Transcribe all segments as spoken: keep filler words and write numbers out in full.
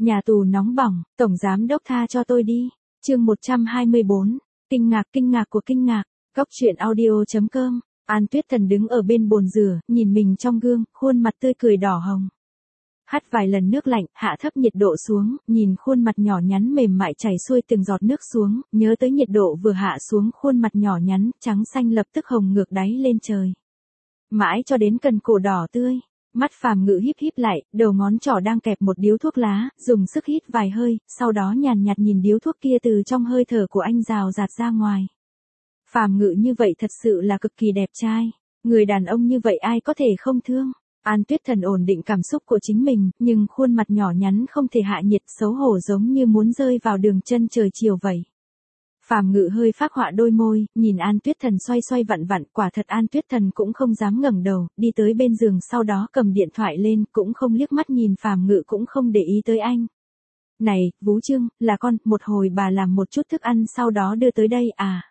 Nhà tù nóng bỏng, tổng giám đốc tha cho tôi đi. Chương một trăm hai mươi bốn, kinh ngạc kinh ngạc của kinh ngạc. Góc truyện audio chấm com. An Tuyết Thần đứng ở bên bồn rửa, nhìn mình trong gương, khuôn mặt tươi cười đỏ hồng. Hắt vài lần nước lạnh, hạ thấp nhiệt độ xuống, nhìn khuôn mặt nhỏ nhắn mềm mại chảy xuôi từng giọt nước xuống, nhớ tới nhiệt độ vừa hạ xuống, khuôn mặt nhỏ nhắn, trắng xanh lập tức hồng ngược đáy lên trời. Mãi cho đến cần cổ đỏ tươi. Mắt Phàm Ngự híp híp lại, đầu ngón trỏ đang kẹp một điếu thuốc lá, dùng sức hít vài hơi, sau đó nhàn nhạt nhìn điếu thuốc kia từ trong hơi thở của anh rào rạt ra ngoài. Phàm Ngự như vậy thật sự là cực kỳ đẹp trai, người đàn ông như vậy ai có thể không thương. An Tuyết Thần ổn định cảm xúc của chính mình, nhưng khuôn mặt nhỏ nhắn không thể hạ nhiệt, xấu hổ giống như muốn rơi vào đường chân trời chiều vậy. Phàm Ngự hơi phác họa đôi môi, nhìn An Tuyết Thần xoay xoay vặn vặn, quả thật An Tuyết Thần cũng không dám ngẩng đầu, đi tới bên giường sau đó cầm điện thoại lên, cũng không liếc mắt nhìn Phàm Ngự cũng không để ý tới anh. Này, Vũ Trương, là con, một hồi bà làm một chút thức ăn sau đó đưa tới đây à?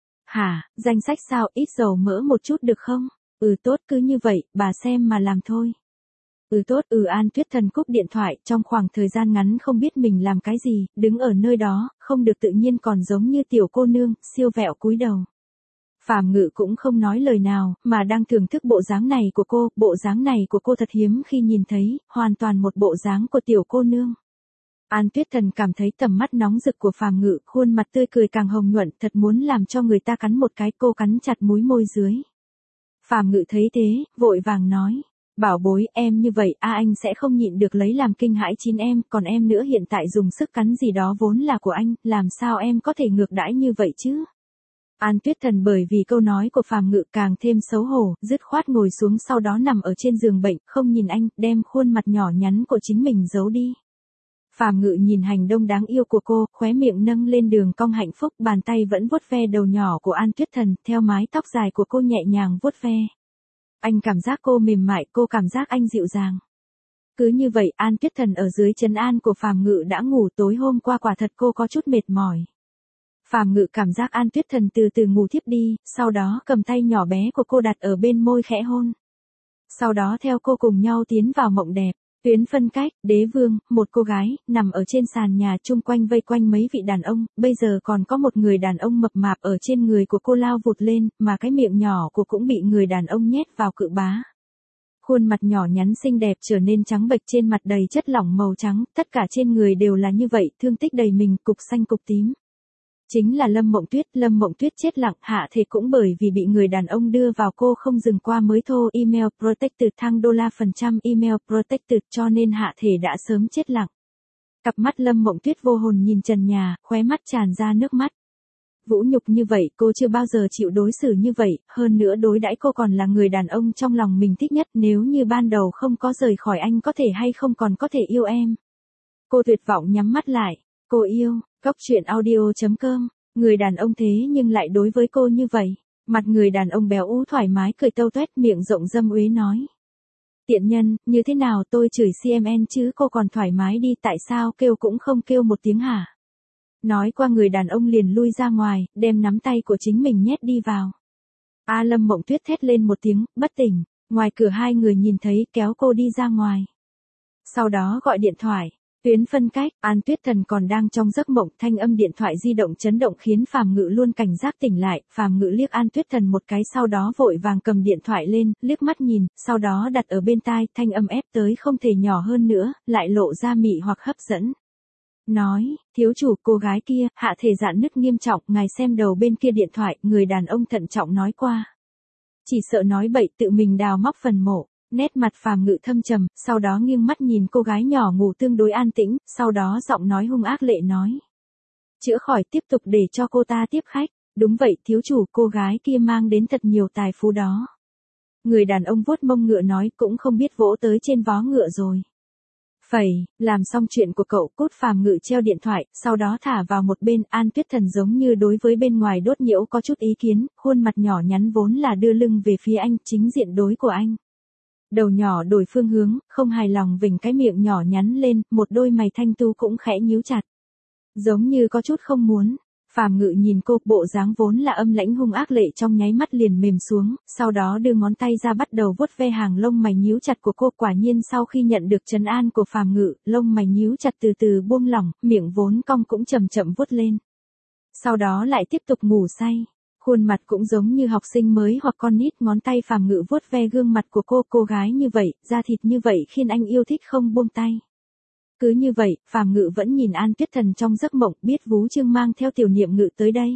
Hả, danh sách sao, ít dầu mỡ một chút được không? Ừ tốt, cứ như vậy, bà xem mà làm thôi. Ừ tốt, ừ An Tuyết Thần cúp điện thoại, trong khoảng thời gian ngắn không biết mình làm cái gì, đứng ở nơi đó, không được tự nhiên còn giống như tiểu cô nương, siêu vẹo cúi đầu. Phàm Ngự cũng không nói lời nào, mà đang thưởng thức bộ dáng này của cô, bộ dáng này của cô thật hiếm khi nhìn thấy, hoàn toàn một bộ dáng của tiểu cô nương. An Tuyết Thần cảm thấy tầm mắt nóng rực của Phàm Ngự, khuôn mặt tươi cười càng hồng nhuận, thật muốn làm cho người ta cắn một cái, cô cắn chặt múi môi dưới. Phàm Ngự thấy thế, vội vàng nói. Bảo bối, em như vậy, a anh sẽ không nhịn được lấy làm kinh hãi chín em, còn em nữa hiện tại dùng sức cắn gì đó vốn là của anh, làm sao em có thể ngược đãi như vậy chứ? An Tuyết Thần bởi vì câu nói của Phàm Ngự càng thêm xấu hổ, dứt khoát ngồi xuống sau đó nằm ở trên giường bệnh, không nhìn anh, đem khuôn mặt nhỏ nhắn của chính mình giấu đi. Phàm Ngự nhìn hành động đáng yêu của cô, khóe miệng nâng lên đường cong hạnh phúc, bàn tay vẫn vuốt ve đầu nhỏ của An Tuyết Thần, theo mái tóc dài của cô nhẹ nhàng vuốt ve. Anh cảm giác cô mềm mại, cô cảm giác anh dịu dàng. Cứ như vậy, An Tuyết Thần ở dưới trấn an của Phàm Ngự đã ngủ, tối hôm qua quả thật cô có chút mệt mỏi. Phàm Ngự cảm giác An Tuyết Thần từ từ ngủ thiếp đi, sau đó cầm tay nhỏ bé của cô đặt ở bên môi khẽ hôn. Sau đó theo cô cùng nhau tiến vào mộng đẹp. Tuyến phân cách, đế vương, một cô gái, nằm ở trên sàn nhà chung quanh vây quanh mấy vị đàn ông, bây giờ còn có một người đàn ông mập mạp ở trên người của cô lao vụt lên, mà cái miệng nhỏ của cũng bị người đàn ông nhét vào cự bá. Khuôn mặt nhỏ nhắn xinh đẹp trở nên trắng bệch, trên mặt đầy chất lỏng màu trắng, tất cả trên người đều là như vậy, thương tích đầy mình, cục xanh cục tím. Chính là Lâm Mộng Tuyết, Lâm Mộng Tuyết chết lặng, hạ thể cũng bởi vì bị người đàn ông đưa vào cô không dừng qua mới thô email protected thăng đô la phần trăm email protected cho nên hạ thể đã sớm chết lặng. Cặp mắt Lâm Mộng Tuyết vô hồn nhìn trần nhà, khóe mắt tràn ra nước mắt. Vũ nhục như vậy, cô chưa bao giờ chịu đối xử như vậy, hơn nữa đối đãi cô còn là người đàn ông trong lòng mình thích nhất, nếu như ban đầu không có rời khỏi anh có thể hay không còn có thể yêu em. Cô tuyệt vọng nhắm mắt lại, cô yêu. Góc truyện audio chấm com, người đàn ông thế nhưng lại đối với cô như vậy. Mặt người đàn ông béo ú thoải mái cười tâu tuét, miệng rộng dâm uế nói. Tiện nhân, như thế nào tôi chửi xê em en chứ cô còn thoải mái đi, tại sao kêu cũng không kêu một tiếng hả? Nói qua người đàn ông liền lui ra ngoài, đem nắm tay của chính mình nhét đi vào. A Lâm Mộng Tuyết thét lên một tiếng, bất tỉnh, ngoài cửa hai người nhìn thấy kéo cô đi ra ngoài. Sau đó gọi điện thoại. Tuyến phân cách, An Tuyết Thần còn đang trong giấc mộng, thanh âm điện thoại di động chấn động khiến Phàm Ngự luôn cảnh giác tỉnh lại, Phàm Ngự liếc An Tuyết Thần một cái sau đó vội vàng cầm điện thoại lên, liếc mắt nhìn, sau đó đặt ở bên tai, thanh âm ép tới không thể nhỏ hơn nữa, lại lộ ra mị hoặc hấp dẫn. Nói, thiếu chủ, cô gái kia, hạ thể rạn nứt nghiêm trọng, ngài xem đầu bên kia điện thoại, người đàn ông thận trọng nói qua. Chỉ sợ nói bậy, tự mình đào móc phần mộ. Nét mặt Phàm Ngự thâm trầm, sau đó nghiêng mắt nhìn cô gái nhỏ ngủ tương đối an tĩnh, sau đó giọng nói hung ác lệ nói. Chữa khỏi, tiếp tục để cho cô ta tiếp khách. Đúng vậy, thiếu chủ, cô gái kia mang đến thật nhiều tài phú đó. Người đàn ông vuốt mông ngựa nói, cũng không biết vỗ tới trên vó ngựa rồi. Phẩy, làm xong chuyện của cậu, cút. Phàm Ngự treo điện thoại, sau đó thả vào một bên. An Tuyết Thần giống như đối với bên ngoài đốt nhiễu có chút ý kiến, khuôn mặt nhỏ nhắn vốn là đưa lưng về phía anh, chính diện đối của anh. Đầu nhỏ đổi phương hướng, không hài lòng vểnh cái miệng nhỏ nhắn lên, một đôi mày thanh tu cũng khẽ nhíu chặt. Giống như có chút không muốn. Phàm Ngự nhìn cô, bộ dáng vốn là âm lãnh hung ác lệ trong nháy mắt liền mềm xuống, sau đó đưa ngón tay ra bắt đầu vuốt ve hàng lông mày nhíu chặt của cô. Quả nhiên sau khi nhận được trấn an của Phàm Ngự, lông mày nhíu chặt từ từ buông lỏng, miệng vốn cong cũng chậm chậm vuốt lên. Sau đó lại tiếp tục ngủ say. Khuôn mặt cũng giống như học sinh mới hoặc con nít, ngón tay Phàm Ngự vuốt ve gương mặt của cô, cô gái như vậy, da thịt như vậy khiến anh yêu thích không buông tay. Cứ như vậy, Phàm Ngự vẫn nhìn An Tuyết Thần trong giấc mộng, biết Vú Trương mang theo Tiểu Niệm Ngự tới đây.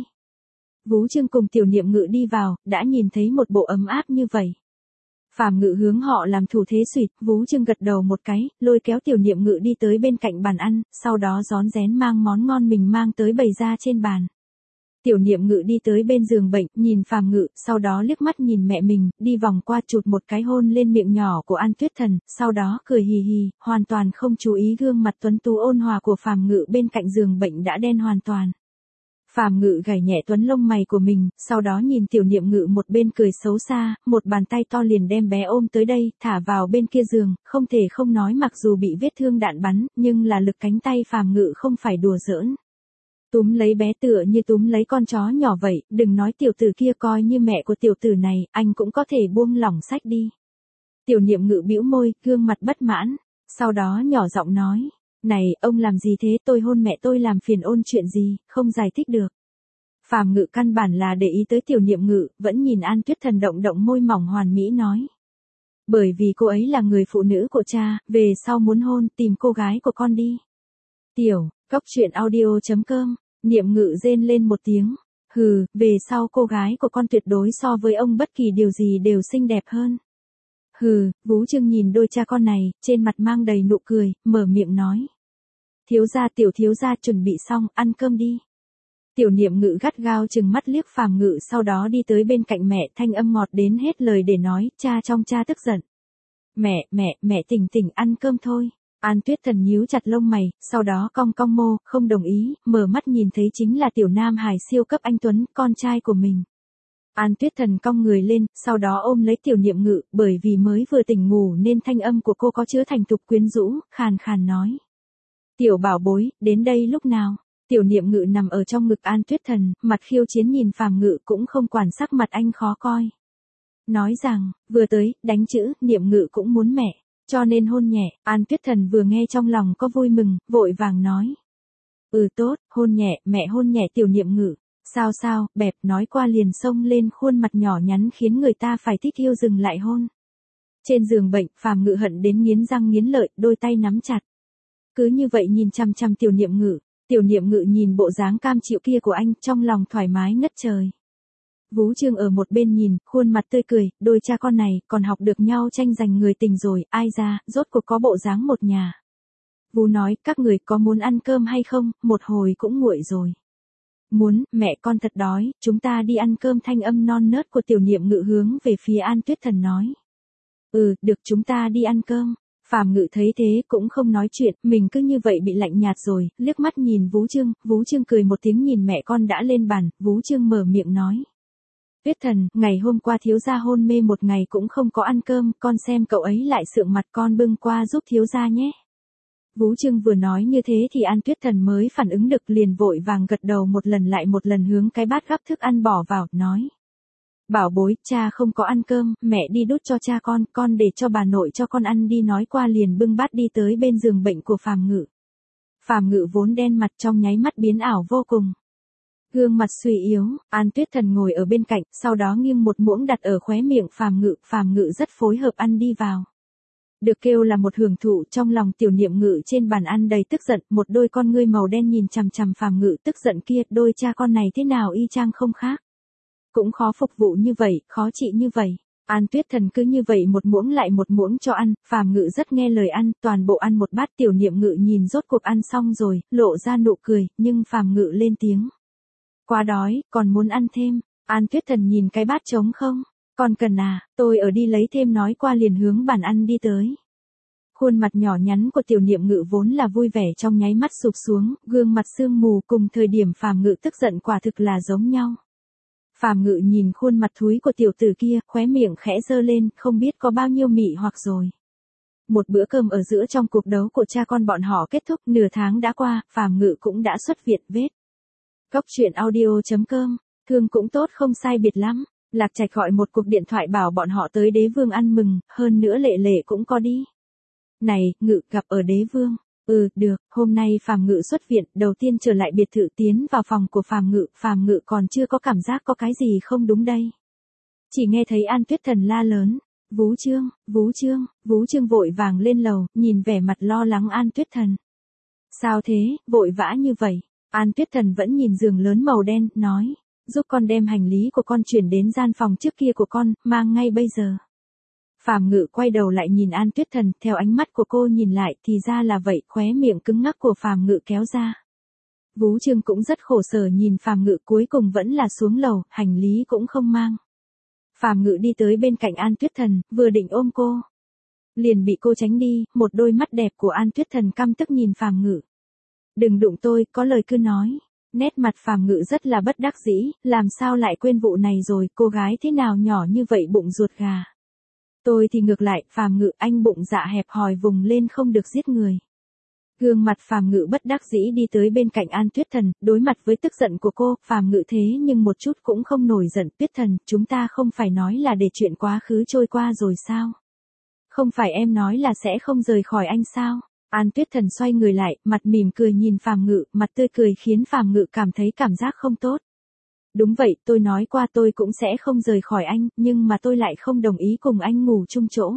Vú Trương cùng Tiểu Niệm Ngự đi vào, đã nhìn thấy một bộ ấm áp như vậy. Phàm Ngự hướng họ làm thủ thế xuyệt, Vú Trương gật đầu một cái, lôi kéo Tiểu Niệm Ngự đi tới bên cạnh bàn ăn, sau đó rón rén mang món ngon mình mang tới bày ra trên bàn. Tiểu Niệm Ngự đi tới bên giường bệnh, nhìn Phàm Ngự, sau đó liếc mắt nhìn mẹ mình, đi vòng qua chụt một cái hôn lên miệng nhỏ của An Tuyết Thần, sau đó cười hì hì, hoàn toàn không chú ý gương mặt tuấn tú ôn hòa của Phàm Ngự bên cạnh giường bệnh đã đen hoàn toàn. Phàm Ngự gảy nhẹ tuấn lông mày của mình, sau đó nhìn Tiểu Niệm Ngự một bên cười xấu xa, một bàn tay to liền đem bé ôm tới đây, thả vào bên kia giường, không thể không nói mặc dù bị vết thương đạn bắn, nhưng là lực cánh tay Phàm Ngự không phải đùa giỡn. Túm lấy bé tựa như túm lấy con chó nhỏ vậy, đừng nói tiểu tử kia coi như mẹ của tiểu tử này, anh cũng có thể buông lỏng sách đi. Tiểu Niệm Ngự bĩu môi, gương mặt bất mãn, sau đó nhỏ giọng nói, này, ông làm gì thế, tôi hôn mẹ tôi làm phiền ôn chuyện gì, không giải thích được. Phàm Ngự căn bản là để ý tới Tiểu Niệm Ngự, vẫn nhìn An Tuyết Thần động động môi mỏng hoàn mỹ nói. Bởi vì cô ấy là người phụ nữ của cha, về sau muốn hôn, tìm cô gái của con đi. Tiểu, Cóc truyện audio chấm com, Niệm Ngự rên lên một tiếng. Hừ, về sau cô gái của con tuyệt đối so với ông bất kỳ điều gì đều xinh đẹp hơn. Hừ, Vú Trương nhìn đôi cha con này, trên mặt mang đầy nụ cười, mở miệng nói. Thiếu gia tiểu thiếu gia chuẩn bị xong, ăn cơm đi. Tiểu Niệm Ngự gắt gao chừng mắt liếc Phàm Ngự, sau đó đi tới bên cạnh mẹ, thanh âm ngọt đến hết lời để nói, cha trong cha tức giận. Mẹ, mẹ, mẹ tỉnh tỉnh ăn cơm thôi. An Tuyết Thần nhíu chặt lông mày, sau đó cong cong mô, không đồng ý, mở mắt nhìn thấy chính là Tiểu Nam Hải siêu cấp anh Tuấn, con trai của mình. An Tuyết Thần cong người lên, sau đó ôm lấy Tiểu Niệm Ngự, bởi vì mới vừa tỉnh ngủ nên thanh âm của cô có chứa thành thục quyến rũ, khàn khàn nói. Tiểu bảo bối, đến đây lúc nào? Tiểu Niệm Ngự nằm ở trong ngực An Tuyết Thần, mặt khiêu chiến nhìn Phàm Ngự cũng không quản sắc mặt anh khó coi. Nói rằng, vừa tới, đánh chữ, Niệm Ngự cũng muốn mẹ. Cho nên hôn nhẹ, An Tuyết Thần vừa nghe trong lòng có vui mừng, vội vàng nói. Ừ tốt, hôn nhẹ, mẹ hôn nhẹ Tiểu Niệm Ngự. Sao sao, bẹp, nói qua liền xông lên khuôn mặt nhỏ nhắn khiến người ta phải thích yêu dừng lại hôn. Trên giường bệnh, Phàm Ngự hận đến nghiến răng nghiến lợi, đôi tay nắm chặt. Cứ như vậy nhìn chăm chăm Tiểu Niệm Ngự, Tiểu Niệm Ngự nhìn bộ dáng cam chịu kia của anh, trong lòng thoải mái ngất trời. Vú Trương ở một bên nhìn, khuôn mặt tươi cười, đôi cha con này còn học được nhau tranh giành người tình rồi, ai ra, rốt cuộc có bộ dáng một nhà. Vú nói, các người có muốn ăn cơm hay không, một hồi cũng nguội rồi. Muốn, mẹ con thật đói, chúng ta đi ăn cơm. Thanh âm non nớt của Tiểu Niệm Ngự hướng về phía An Tuyết Thần nói. Ừ, được, chúng ta đi ăn cơm. Phàm Ngự thấy thế cũng không nói chuyện, mình cứ như vậy bị lạnh nhạt rồi, liếc mắt nhìn Vú Trương, Vú Trương cười một tiếng nhìn mẹ con đã lên bàn, Vú Trương mở miệng nói. Tuyết Thần, ngày hôm qua thiếu gia hôn mê một ngày cũng không có ăn cơm, con xem cậu ấy lại sượng mặt, con bưng qua giúp thiếu gia nhé. Vú Trương vừa nói như thế thì An Tuyết Thần mới phản ứng được, liền vội vàng gật đầu một lần lại một lần hướng cái bát gắp thức ăn bỏ vào, nói. Bảo bối, cha không có ăn cơm, mẹ đi đút cho cha con, con để cho bà nội cho con ăn đi. Nói qua liền bưng bát đi tới bên giường bệnh của Phàm Ngự. Phàm Ngự vốn đen mặt trong nháy mắt biến ảo vô cùng. Gương mặt suy yếu, An Tuyết Thần ngồi ở bên cạnh, sau đó nghiêng một muỗng đặt ở khóe miệng Phàm Ngự, Phàm Ngự rất phối hợp ăn đi vào. Được kêu là một hưởng thụ, trong lòng Tiểu Niệm Ngự trên bàn ăn đầy tức giận, một đôi con ngươi màu đen nhìn chằm chằm Phàm Ngự tức giận kia, đôi cha con này thế nào y chang không khác. Cũng khó phục vụ như vậy, khó trị như vậy. An Tuyết Thần cứ như vậy một muỗng lại một muỗng cho ăn, Phàm Ngự rất nghe lời ăn, toàn bộ ăn một bát. Tiểu Niệm Ngự nhìn rốt cuộc ăn xong rồi, lộ ra nụ cười, nhưng Phàm Ngự lên tiếng. Quá đói, còn muốn ăn thêm. An Tuyết Thần nhìn cái bát trống không? Còn cần à, tôi ở đi lấy thêm. Nói qua liền hướng bàn ăn đi tới. Khuôn mặt nhỏ nhắn của Tiểu Niệm Ngự vốn là vui vẻ trong nháy mắt sụp xuống, gương mặt sương mù cùng thời điểm Phàm Ngự tức giận quả thực là giống nhau. Phàm Ngự nhìn khuôn mặt thúi của tiểu tử kia, khóe miệng khẽ giơ lên, không biết có bao nhiêu mị hoặc rồi. Một bữa cơm ở giữa trong cuộc đấu của cha con bọn họ kết thúc, nửa tháng đã qua, Phàm Ngự cũng đã xuất viện vết. Cốc truyện audio chấm com, thương cũng tốt không sai biệt lắm. Lạc Trạch gọi một cuộc điện thoại bảo bọn họ tới đế vương ăn mừng, hơn nữa Lệ Lệ cũng có đi. Này, Ngự gặp ở đế vương. Ừ, được, hôm nay Phàm Ngự xuất viện, đầu tiên trở lại biệt thự tiến vào phòng của Phàm Ngự, Phàm Ngự còn chưa có cảm giác có cái gì không đúng đây. Chỉ nghe thấy An Tuyết Thần la lớn, Vú Trương, Vú Trương, Vú Trương vội vàng lên lầu, nhìn vẻ mặt lo lắng An Tuyết Thần. Sao thế, vội vã như vậy? An Tuyết Thần vẫn nhìn giường lớn màu đen, nói, giúp con đem hành lý của con chuyển đến gian phòng trước kia của con, mang ngay bây giờ. Phàm Ngự quay đầu lại nhìn An Tuyết Thần, theo ánh mắt của cô nhìn lại thì ra là vậy, khóe miệng cứng ngắc của Phàm Ngự kéo ra. Vú Trương cũng rất khổ sở nhìn Phàm Ngự, cuối cùng vẫn là xuống lầu, hành lý cũng không mang. Phàm Ngự đi tới bên cạnh An Tuyết Thần, vừa định ôm cô, liền bị cô tránh đi, một đôi mắt đẹp của An Tuyết Thần căm tức nhìn Phàm Ngự. Đừng đụng tôi, có lời cứ nói. Nét mặt Phàm Ngự rất là bất đắc dĩ, làm sao lại quên vụ này rồi, cô gái thế nào nhỏ như vậy bụng ruột gà. Tôi thì ngược lại, Phàm Ngự, anh bụng dạ hẹp hòi vùng lên không được giết người. Gương mặt Phàm Ngự bất đắc dĩ đi tới bên cạnh An Tuyết Thần, đối mặt với tức giận của cô, Phàm Ngự thế nhưng một chút cũng không nổi giận. Tuyết Thần, chúng ta không phải nói là để chuyện quá khứ trôi qua rồi sao? Không phải em nói là sẽ không rời khỏi anh sao? An Tuyết Thần xoay người lại, mặt mỉm cười nhìn Phàm Ngự, mặt tươi cười khiến Phàm Ngự cảm thấy cảm giác không tốt. Đúng vậy, tôi nói qua tôi cũng sẽ không rời khỏi anh, nhưng mà tôi lại không đồng ý cùng anh ngủ chung chỗ.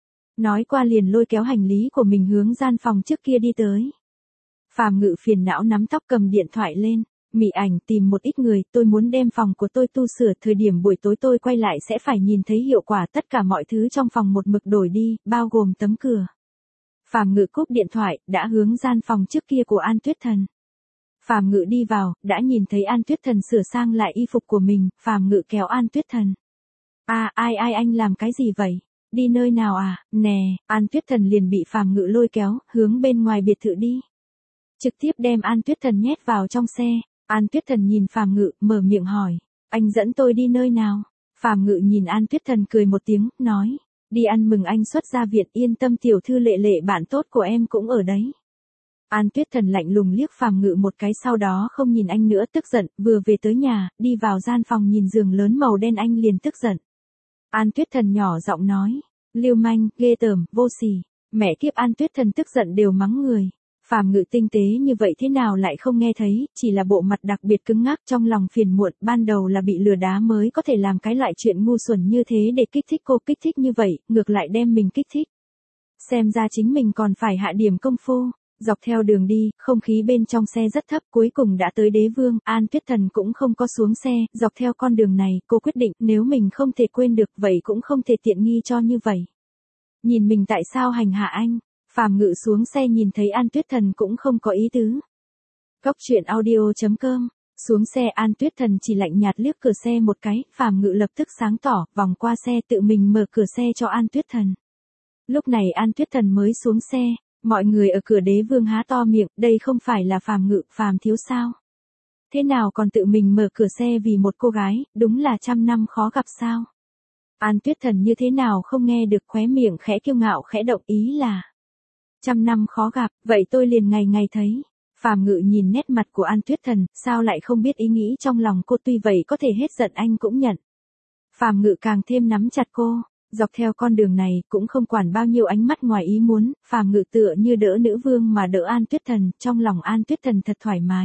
Nói qua liền lôi kéo hành lý của mình hướng gian phòng trước kia đi tới. Phàm Ngự phiền não nắm tóc cầm điện thoại lên, Mị Ảnh tìm một ít người, tôi muốn đem phòng của tôi tu sửa, thời điểm buổi tối tôi quay lại sẽ phải nhìn thấy hiệu quả, tất cả mọi thứ trong phòng một mực đổi đi, bao gồm tấm cửa. Phàm Ngự cúp điện thoại, đã hướng gian phòng trước kia của An Tuyết Thần. Phàm Ngự đi vào, đã nhìn thấy An Tuyết Thần sửa sang lại y phục của mình, Phàm Ngự kéo An Tuyết Thần. À, ai ai anh làm cái gì vậy? Đi nơi nào à? Nè, An Tuyết Thần liền bị Phàm Ngự lôi kéo, hướng bên ngoài biệt thự đi. Trực tiếp đem An Tuyết Thần nhét vào trong xe. An Tuyết Thần nhìn Phàm Ngự, mở miệng hỏi, anh dẫn tôi đi nơi nào? Phàm Ngự nhìn An Tuyết Thần cười một tiếng, nói, đi ăn mừng anh xuất gia viện, yên tâm tiểu thư Lệ Lệ bạn tốt của em cũng ở đấy. An Tuyết Thần lạnh lùng liếc Phàm Ngự một cái, sau đó không nhìn anh nữa, tức giận, vừa về tới nhà, đi vào gian phòng nhìn giường lớn màu đen anh liền tức giận. An Tuyết Thần nhỏ giọng nói, lưu manh, ghê tởm, vô sỉ, mẹ kiếp. An Tuyết Thần tức giận đều mắng người. Phàm Ngự tinh tế như vậy thế nào lại không nghe thấy, chỉ là bộ mặt đặc biệt cứng ngắc, trong lòng phiền muộn, ban đầu là bị lừa đá mới có thể làm cái loại chuyện ngu xuẩn như thế để kích thích cô, kích thích như vậy, ngược lại đem mình kích thích. Xem ra chính mình còn phải hạ điểm công phu. Dọc theo đường đi, không khí bên trong xe rất thấp, cuối cùng đã tới đế vương, An Tuyết Thần cũng không có xuống xe, dọc theo con đường này, cô quyết định nếu mình không thể quên được, vậy cũng không thể tiện nghi cho như vậy. Nhìn mình tại sao hành hạ anh, Phàm Ngự xuống xe nhìn thấy An Tuyết Thần cũng không có ý tứ. Cốc truyện audio chấm com, xuống xe An Tuyết Thần chỉ lạnh nhạt liếc cửa xe một cái, Phàm Ngự lập tức sáng tỏ, vòng qua xe tự mình mở cửa xe cho An Tuyết Thần. Lúc này An Tuyết Thần mới xuống xe. Mọi người ở cửa đế vương há to miệng, đây không phải là Phàm Ngự, Phàm thiếu sao? Thế nào còn tự mình mở cửa xe vì một cô gái, đúng là trăm năm khó gặp sao? An Tuyết Thần như thế nào không nghe được, khóe miệng khẽ kiêu ngạo khẽ động, ý là trăm năm khó gặp, vậy tôi liền ngày ngày thấy. Phàm Ngự nhìn nét mặt của An Tuyết Thần, sao lại không biết ý nghĩ trong lòng cô, tuy vậy có thể hết giận anh cũng nhận. Phàm Ngự càng thêm nắm chặt cô. Dọc theo con đường này, cũng không quản bao nhiêu ánh mắt ngoài ý muốn, Phàm Ngự tựa như đỡ nữ vương mà đỡ An Tuyết Thần, trong lòng An Tuyết Thần thật thoải mái.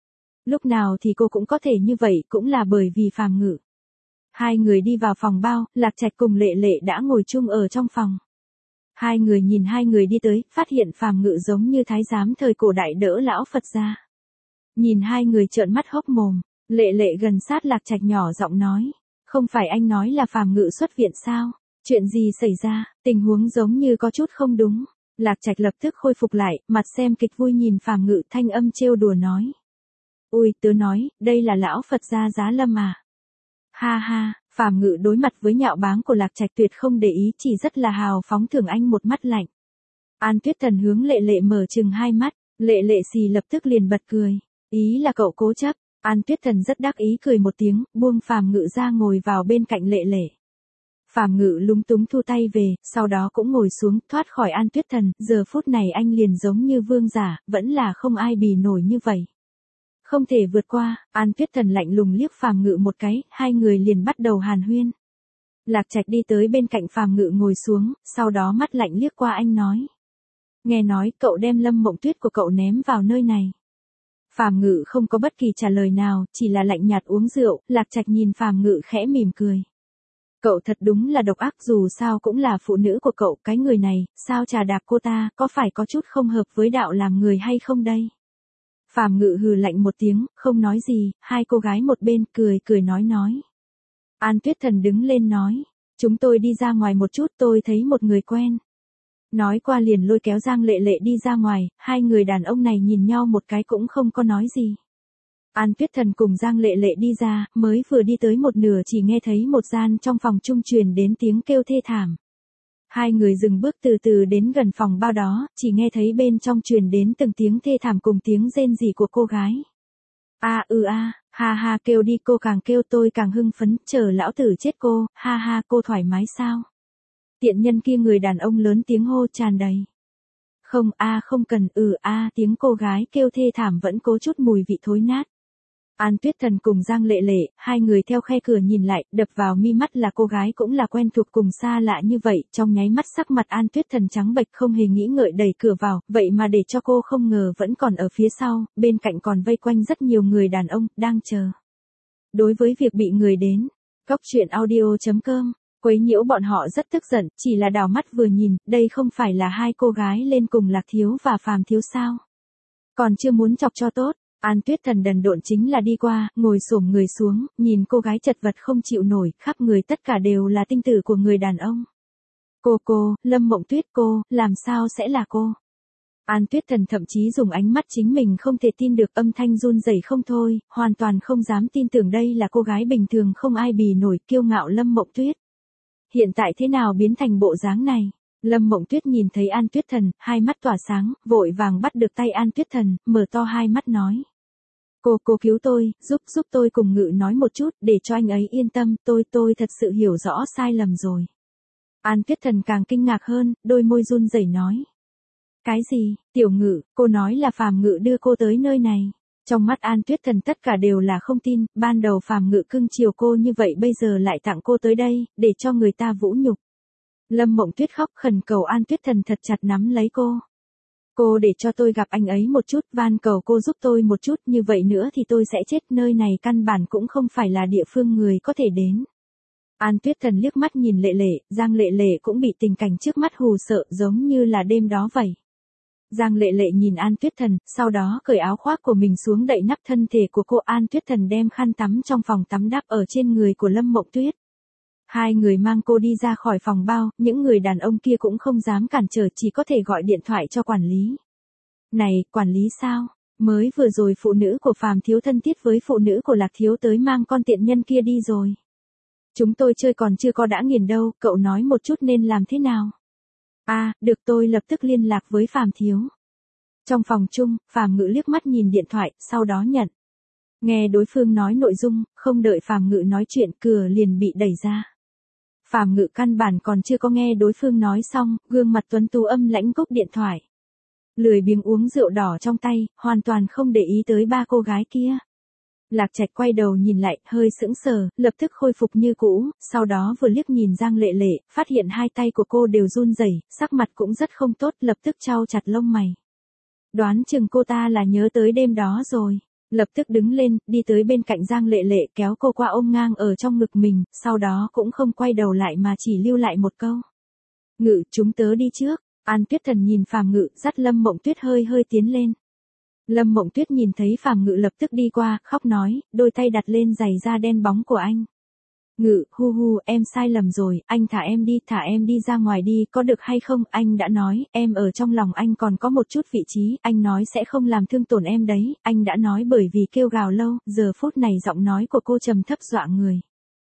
Lúc nào thì cô cũng có thể như vậy, cũng là bởi vì Phàm Ngự. Hai người đi vào phòng bao, Lạc Trạch cùng Lệ Lệ đã ngồi chung ở trong phòng. Hai người nhìn hai người đi tới, phát hiện Phàm Ngự giống như thái giám thời cổ đại đỡ lão Phật ra. Nhìn hai người trợn mắt hốc mồm, Lệ Lệ gần sát Lạc Trạch nhỏ giọng nói, không phải anh nói là Phàm Ngự xuất viện sao? Chuyện gì xảy ra, tình huống giống như có chút không đúng. Lạc Trạch lập tức khôi phục lại, mặt xem kịch vui nhìn Phàm Ngự, thanh âm trêu đùa nói. Ui, tớ nói, đây là lão Phật gia Giá Lâm à? Ha ha, Phàm Ngự đối mặt với nhạo báng của Lạc Trạch tuyệt không để ý, chỉ rất là hào phóng thưởng anh một mắt lạnh. An Tuyết Thần hướng Lệ Lệ mở chừng hai mắt, Lệ Lệ xì lập tức liền bật cười. Ý là cậu cố chấp. An Tuyết Thần rất đắc ý cười một tiếng, buông Phàm Ngự ra ngồi vào bên cạnh Lệ Lệ. Phàm Ngự lúng túng thu tay về, sau đó cũng ngồi xuống, thoát khỏi An Tuyết Thần, giờ phút này anh liền giống như vương giả, vẫn là không ai bì nổi như vậy. Không thể vượt qua, An Tuyết Thần lạnh lùng liếc Phàm Ngự một cái, hai người liền bắt đầu hàn huyên. Lạc Trạch đi tới bên cạnh Phàm Ngự ngồi xuống, sau đó mắt lạnh liếc qua anh nói. Nghe nói cậu đem Lâm Mộng Tuyết của cậu ném vào nơi này. Phàm Ngự không có bất kỳ trả lời nào, chỉ là lạnh nhạt uống rượu. Lạc Trạch nhìn Phàm Ngự khẽ mỉm cười. Cậu thật đúng là độc ác, dù sao cũng là phụ nữ của cậu, cái người này, sao trà đạp cô ta, có phải có chút không hợp với đạo làm người hay không đây? Phàm Ngự hừ lạnh một tiếng, không nói gì, hai cô gái một bên cười cười nói nói. An Tuyết Thần đứng lên nói, chúng tôi đi ra ngoài một chút, tôi thấy một người quen. Nói qua liền lôi kéo Giang Lệ Lệ đi ra ngoài, hai người đàn ông này nhìn nhau một cái cũng không có nói gì. An Tuyết Thần cùng Giang Lệ Lệ đi ra, mới vừa đi tới một nửa chỉ nghe thấy một gian trong phòng chung truyền đến tiếng kêu thê thảm. Hai người dừng bước từ từ đến gần phòng bao đó, chỉ nghe thấy bên trong truyền đến từng tiếng thê thảm cùng tiếng rên rỉ của cô gái. A ừ a, ha ha kêu đi, cô càng kêu tôi càng hưng phấn, chờ lão tử chết cô, ha ha cô thoải mái sao? Tiện nhân kia, người đàn ông lớn tiếng hô tràn đầy. Không a không cần, ừ a tiếng cô gái kêu thê thảm vẫn cố chút mùi vị thối nát. An Tuyết Thần cùng Giang Lệ Lệ, hai người theo khe cửa nhìn lại, đập vào mi mắt là cô gái cũng là quen thuộc cùng xa lạ như vậy, trong nháy mắt sắc mặt An Tuyết Thần trắng bệch, không hề nghĩ ngợi đẩy cửa vào, vậy mà để cho cô không ngờ vẫn còn ở phía sau, bên cạnh còn vây quanh rất nhiều người đàn ông, đang chờ. Đối với việc bị người đến, Cóc Truyện Audio chấm com, quấy nhiễu bọn họ rất tức giận, chỉ là đảo mắt vừa nhìn, đây không phải là hai cô gái lên cùng Lạc Thiếu và Phàm Thiếu sao? Còn chưa muốn chọc cho tốt. An Tuyết Thần đần độn chính là đi qua, ngồi xổm người xuống, nhìn cô gái chật vật không chịu nổi, khắp người tất cả đều là tinh tử của người đàn ông. Cô cô, Lâm Mộng Tuyết cô, làm sao sẽ là cô? An Tuyết Thần thậm chí dùng ánh mắt chính mình không thể tin được, âm thanh run rẩy không thôi, hoàn toàn không dám tin tưởng đây là cô gái bình thường không ai bì nổi, kiêu ngạo Lâm Mộng Tuyết. Hiện tại thế nào biến thành bộ dáng này? Lâm Mộng Tuyết nhìn thấy An Tuyết Thần, hai mắt tỏa sáng, vội vàng bắt được tay An Tuyết Thần, mở to hai mắt nói. Cô, cô cứu tôi, giúp, giúp tôi cùng Ngự nói một chút, để cho anh ấy yên tâm, tôi, tôi thật sự hiểu rõ sai lầm rồi. An Tuyết Thần càng kinh ngạc hơn, đôi môi run rẩy nói. Cái gì, Tiểu Ngự, cô nói là Phàm Ngự đưa cô tới nơi này. Trong mắt An Tuyết Thần tất cả đều là không tin, ban đầu Phàm Ngự cưng chiều cô như vậy bây giờ lại tặng cô tới đây, để cho người ta vũ nhục. Lâm Mộng Tuyết khóc khẩn cầu An Tuyết Thần thật chặt nắm lấy cô. Cô để cho tôi gặp anh ấy một chút, van cầu cô giúp tôi một chút, như vậy nữa thì tôi sẽ chết, nơi này căn bản cũng không phải là địa phương người có thể đến. An Tuyết Thần liếc mắt nhìn Lệ Lệ, Giang Lệ Lệ cũng bị tình cảnh trước mắt hù sợ giống như là đêm đó vậy. Giang Lệ Lệ nhìn An Tuyết Thần, sau đó cởi áo khoác của mình xuống đậy nắp thân thể của cô. An Tuyết Thần đem khăn tắm trong phòng tắm đắp ở trên người của Lâm Mộng Tuyết. Hai người mang cô đi ra khỏi phòng bao, những người đàn ông kia cũng không dám cản trở, chỉ có thể gọi điện thoại cho quản lý. Này, quản lý sao? Mới vừa rồi phụ nữ của Phàm Thiếu thân thiết với phụ nữ của Lạc Thiếu tới mang con tiện nhân kia đi rồi. Chúng tôi chơi còn chưa có đã nghiền đâu, cậu nói một chút nên làm thế nào? À, được, tôi lập tức liên lạc với Phàm Thiếu. Trong phòng chung, Phàm Ngự liếc mắt nhìn điện thoại, sau đó nhận. Nghe đối phương nói nội dung, không đợi Phàm Ngự nói chuyện, cửa liền bị đẩy ra. Phàm Ngự căn bản còn chưa có nghe đối phương nói xong, gương mặt tuấn tú âm lãnh cúp điện thoại. Lười biếng uống rượu đỏ trong tay, hoàn toàn không để ý tới ba cô gái kia. Lạc Trạch quay đầu nhìn lại, hơi sững sờ, lập tức khôi phục như cũ, sau đó vừa liếc nhìn Giang Lệ Lệ, phát hiện hai tay của cô đều run rẩy, sắc mặt cũng rất không tốt, lập tức chau chặt lông mày. Đoán chừng cô ta là nhớ tới đêm đó rồi. Lập tức đứng lên, đi tới bên cạnh Giang Lệ Lệ, kéo cô qua ôm ngang ở trong ngực mình, sau đó cũng không quay đầu lại mà chỉ lưu lại một câu. Ngự, chúng tớ đi trước. An Tuyết Thần nhìn Phàm Ngự, dắt Lâm Mộng Tuyết hơi hơi tiến lên. Lâm Mộng Tuyết nhìn thấy Phàm Ngự lập tức đi qua, khóc nói, đôi tay đặt lên giày da đen bóng của anh. Ngự, hu hu, em sai lầm rồi, anh thả em đi, thả em đi ra ngoài đi, có được hay không? Anh đã nói, em ở trong lòng anh còn có một chút vị trí, anh nói sẽ không làm thương tổn em đấy, anh đã nói bởi vì kêu gào lâu, giờ phút này giọng nói của cô trầm thấp dọa người.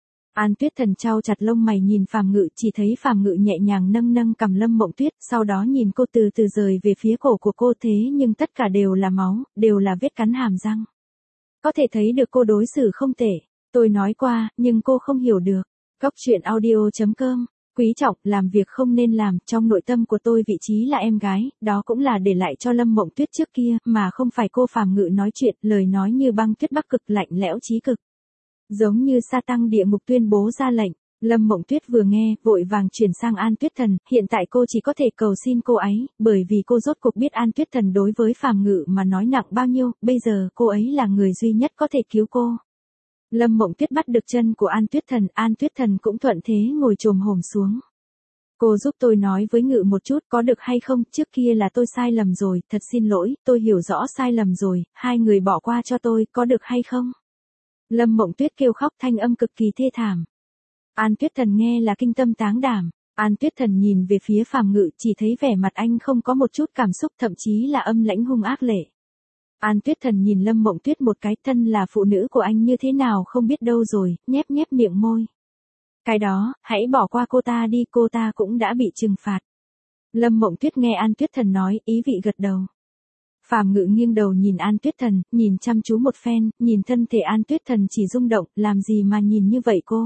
An Tuyết Thần trao chặt lông mày nhìn Phàm Ngự, chỉ thấy Phàm Ngự nhẹ nhàng nâng nâng cầm Lâm Mộng Tuyết, sau đó nhìn cô từ từ rời về phía cổ của cô, thế nhưng tất cả đều là máu, đều là vết cắn hàm răng. Có thể thấy được cô đối xử không tệ. Tôi nói qua, nhưng cô không hiểu được. Cóc Truyện Audio chấm com Quý trọng, làm việc không nên làm, trong nội tâm của tôi vị trí là em gái, đó cũng là để lại cho Lâm Mộng Tuyết trước kia, mà không phải cô Phàm Ngự nói chuyện, lời nói như băng tuyết bắc cực lạnh lẽo chí cực. Giống như sa tăng địa ngục tuyên bố ra lệnh. Lâm Mộng Tuyết vừa nghe, vội vàng chuyển sang An Tuyết Thần, hiện tại cô chỉ có thể cầu xin cô ấy, bởi vì cô rốt cuộc biết An Tuyết Thần đối với Phàm Ngự mà nói nặng bao nhiêu, bây giờ cô ấy là người duy nhất có thể cứu cô. Lâm Mộng Tuyết bắt được chân của An Tuyết Thần, An Tuyết Thần cũng thuận thế ngồi chồm hổm xuống. Cô giúp tôi nói với Ngự một chút có được hay không, trước kia là tôi sai lầm rồi, thật xin lỗi, tôi hiểu rõ sai lầm rồi, hai người bỏ qua cho tôi, có được hay không? Lâm Mộng Tuyết kêu khóc thanh âm cực kỳ thê thảm. An Tuyết Thần nghe là kinh tâm táng đảm, An Tuyết Thần nhìn về phía Phàm Ngự chỉ thấy vẻ mặt anh không có một chút cảm xúc thậm chí là âm lãnh hung ác lệ. An Tuyết Thần nhìn Lâm Mộng Tuyết một cái, thân là phụ nữ của anh như thế nào không biết đâu rồi, nhép nhép miệng môi. Cái đó, hãy bỏ qua cô ta đi, cô ta cũng đã bị trừng phạt. Lâm Mộng Tuyết nghe An Tuyết Thần nói, ý vị gật đầu. Phàm Ngự nghiêng đầu nhìn An Tuyết Thần, nhìn chăm chú một phen, nhìn thân thể An Tuyết Thần chỉ rung động, làm gì mà nhìn như vậy cô?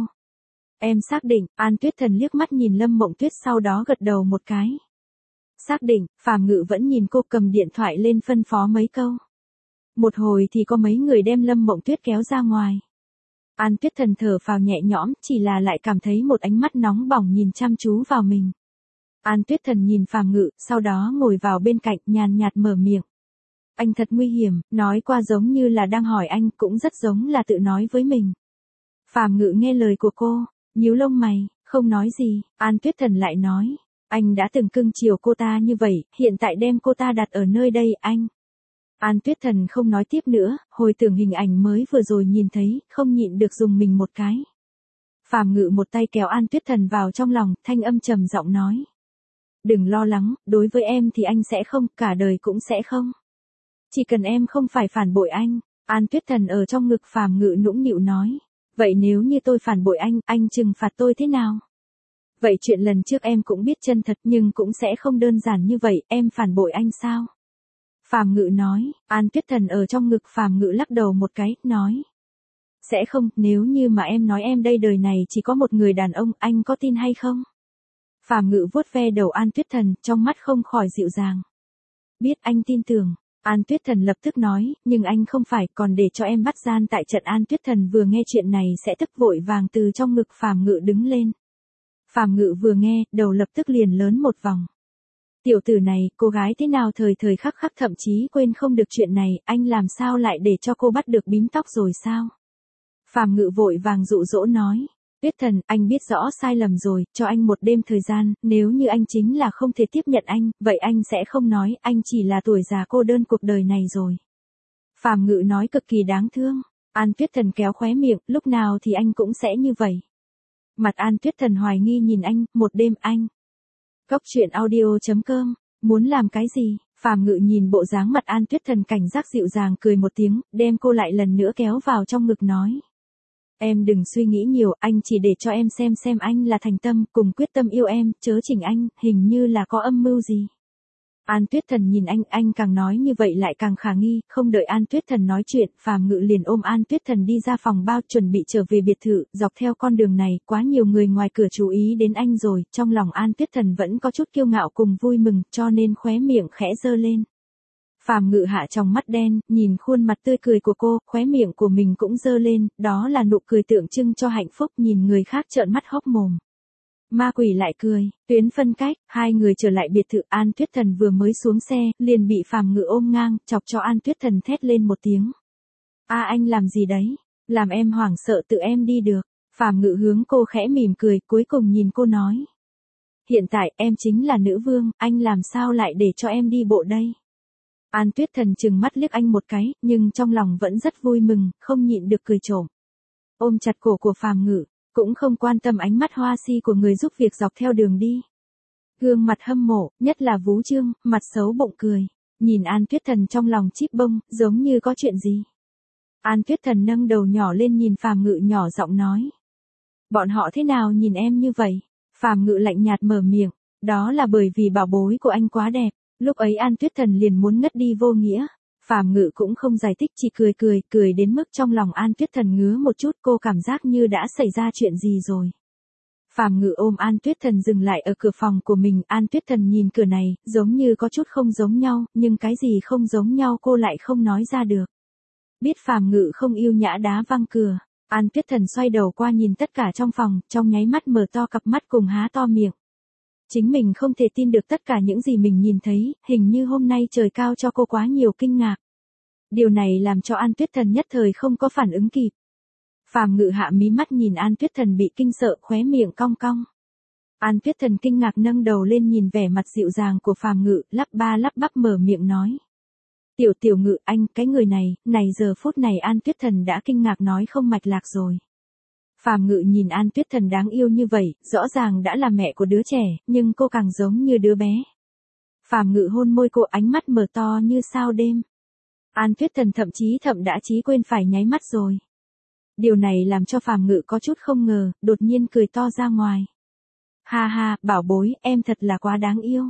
Em xác định, An Tuyết Thần liếc mắt nhìn Lâm Mộng Tuyết sau đó gật đầu một cái. Xác định, Phàm Ngự vẫn nhìn cô cầm điện thoại lên phân phó mấy câu. Một hồi thì có mấy người đem Lâm Mộng Tuyết kéo ra ngoài. An Tuyết Thần thở phào nhẹ nhõm, chỉ là lại cảm thấy một ánh mắt nóng bỏng nhìn chăm chú vào mình. An Tuyết Thần nhìn Phàm Ngự, sau đó ngồi vào bên cạnh, nhàn nhạt mở miệng. Anh thật nguy hiểm, nói qua giống như là đang hỏi anh, cũng rất giống là tự nói với mình. Phàm Ngự nghe lời của cô, nhíu lông mày, không nói gì, An Tuyết Thần lại nói. Anh đã từng cưng chiều cô ta như vậy, hiện tại đem cô ta đặt ở nơi đây, anh. An Tuyết Thần không nói tiếp nữa, hồi tưởng hình ảnh mới vừa rồi nhìn thấy, không nhịn được dùng mình một cái. Phàm Ngự một tay kéo An Tuyết Thần vào trong lòng, thanh âm trầm giọng nói. Đừng lo lắng, đối với em thì anh sẽ không, cả đời cũng sẽ không. Chỉ cần em không phải phản bội anh, An Tuyết Thần ở trong ngực Phàm Ngự nũng nịu nói. Vậy nếu như tôi phản bội anh, anh trừng phạt tôi thế nào? Vậy chuyện lần trước em cũng biết chân thật nhưng cũng sẽ không đơn giản như vậy, em phản bội anh sao? Phàm Ngự nói, An Tuyết Thần ở trong ngực Phàm Ngự lắc đầu một cái, nói. Sẽ không, nếu như mà em nói em đây đời này chỉ có một người đàn ông, anh có tin hay không? Phàm Ngự vuốt ve đầu An Tuyết Thần, trong mắt không khỏi dịu dàng. Biết anh tin tưởng. An Tuyết Thần lập tức nói, nhưng anh không phải, còn để cho em bắt gian tại trận. An Tuyết Thần vừa nghe chuyện này sẽ tức vội vàng từ trong ngực Phàm Ngự đứng lên. Phàm Ngự vừa nghe, đầu lập tức liền lớn một vòng. Tiểu tử này, cô gái thế nào thời thời khắc khắc thậm chí quên không được chuyện này, anh làm sao lại để cho cô bắt được bím tóc rồi sao? Phàm Ngự vội vàng dụ dỗ nói. Tuyết Thần, anh biết rõ sai lầm rồi, cho anh một đêm thời gian, nếu như anh chính là không thể tiếp nhận anh, vậy anh sẽ không nói, anh chỉ là tuổi già cô đơn cuộc đời này rồi. Phàm Ngự nói cực kỳ đáng thương. An Tuyết Thần kéo khóe miệng, lúc nào thì anh cũng sẽ như vậy. Mặt An Tuyết Thần hoài nghi nhìn anh, một đêm anh. Cốc truyện audio chấm com, muốn làm cái gì? Phàm Ngự nhìn bộ dáng mặt An Tuyết Thần cảnh giác dịu dàng cười một tiếng, đem cô lại lần nữa kéo vào trong ngực nói. Em đừng suy nghĩ nhiều, anh chỉ để cho em xem xem anh là thành tâm, cùng quyết tâm yêu em, chớ chỉnh anh, hình như là có âm mưu gì. An Tuyết Thần nhìn anh, anh càng nói như vậy lại càng khả nghi, không đợi An Tuyết Thần nói chuyện, Phàm Ngự liền ôm An Tuyết Thần đi ra phòng bao chuẩn bị trở về biệt thự, dọc theo con đường này, quá nhiều người ngoài cửa chú ý đến anh rồi, trong lòng An Tuyết Thần vẫn có chút kiêu ngạo cùng vui mừng, cho nên khóe miệng khẽ giơ lên. Phàm Ngự hạ trong mắt đen, nhìn khuôn mặt tươi cười của cô, khóe miệng của mình cũng giơ lên, đó là nụ cười tượng trưng cho hạnh phúc, nhìn người khác trợn mắt hốc mồm. Ma quỷ lại cười, tuyến phân cách, hai người trở lại biệt thự. An Tuyết Thần vừa mới xuống xe, liền bị Phàm Ngự ôm ngang, chọc cho An Tuyết Thần thét lên một tiếng. A à, anh làm gì đấy? Làm em hoảng sợ tự em đi được. Phàm Ngự hướng cô khẽ mỉm cười, cuối cùng nhìn cô nói. Hiện tại, em chính là nữ vương, anh làm sao lại để cho em đi bộ đây? An Tuyết Thần trừng mắt liếc anh một cái, nhưng trong lòng vẫn rất vui mừng, không nhịn được cười trộm. Ôm chặt cổ của Phàm Ngự, cũng không quan tâm ánh mắt hoa si của người giúp việc dọc theo đường đi. Gương mặt hâm mộ, nhất là Vú Trương, mặt xấu bụng cười, nhìn An Tuyết Thần trong lòng chíp bông, giống như có chuyện gì. An Tuyết Thần nâng đầu nhỏ lên nhìn Phàm Ngự nhỏ giọng nói. Bọn họ thế nào nhìn em như vậy? Phàm Ngự lạnh nhạt mở miệng, đó là bởi vì bảo bối của anh quá đẹp. Lúc ấy An Tuyết Thần liền muốn ngất đi vô nghĩa. Phàm Ngự cũng không giải thích, chỉ cười cười, cười đến mức trong lòng An Tuyết Thần ngứa một chút, cô cảm giác như đã xảy ra chuyện gì rồi. Phàm Ngự ôm An Tuyết Thần dừng lại ở cửa phòng của mình, An Tuyết Thần nhìn cửa này, giống như có chút không giống nhau, nhưng cái gì không giống nhau cô lại không nói ra được. Biết Phàm Ngự không yêu nhã đá văng cửa, An Tuyết Thần xoay đầu qua nhìn tất cả trong phòng, trong nháy mắt mở to cặp mắt cùng há to miệng. Chính mình không thể tin được tất cả những gì mình nhìn thấy, hình như hôm nay trời cao cho cô quá nhiều kinh ngạc. Điều này làm cho An Tuyết Thần nhất thời không có phản ứng kịp. Phàm Ngự hạ mí mắt nhìn An Tuyết Thần bị kinh sợ, khóe miệng cong cong. An Tuyết Thần kinh ngạc nâng đầu lên nhìn vẻ mặt dịu dàng của Phàm Ngự, lắp ba lắp bắp mở miệng nói. Tiểu tiểu Ngự anh, cái người này, này giờ phút này An Tuyết Thần đã kinh ngạc nói không mạch lạc rồi. Phàm Ngự nhìn An Tuyết Thần đáng yêu như vậy, rõ ràng đã là mẹ của đứa trẻ, nhưng cô càng giống như đứa bé. Phàm Ngự hôn môi cô, ánh mắt mở to như sao đêm. An Tuyết Thần thậm chí thậm đã chí quên phải nháy mắt rồi. Điều này làm cho Phàm Ngự có chút không ngờ, đột nhiên cười to ra ngoài. Ha ha, bảo bối, em thật là quá đáng yêu.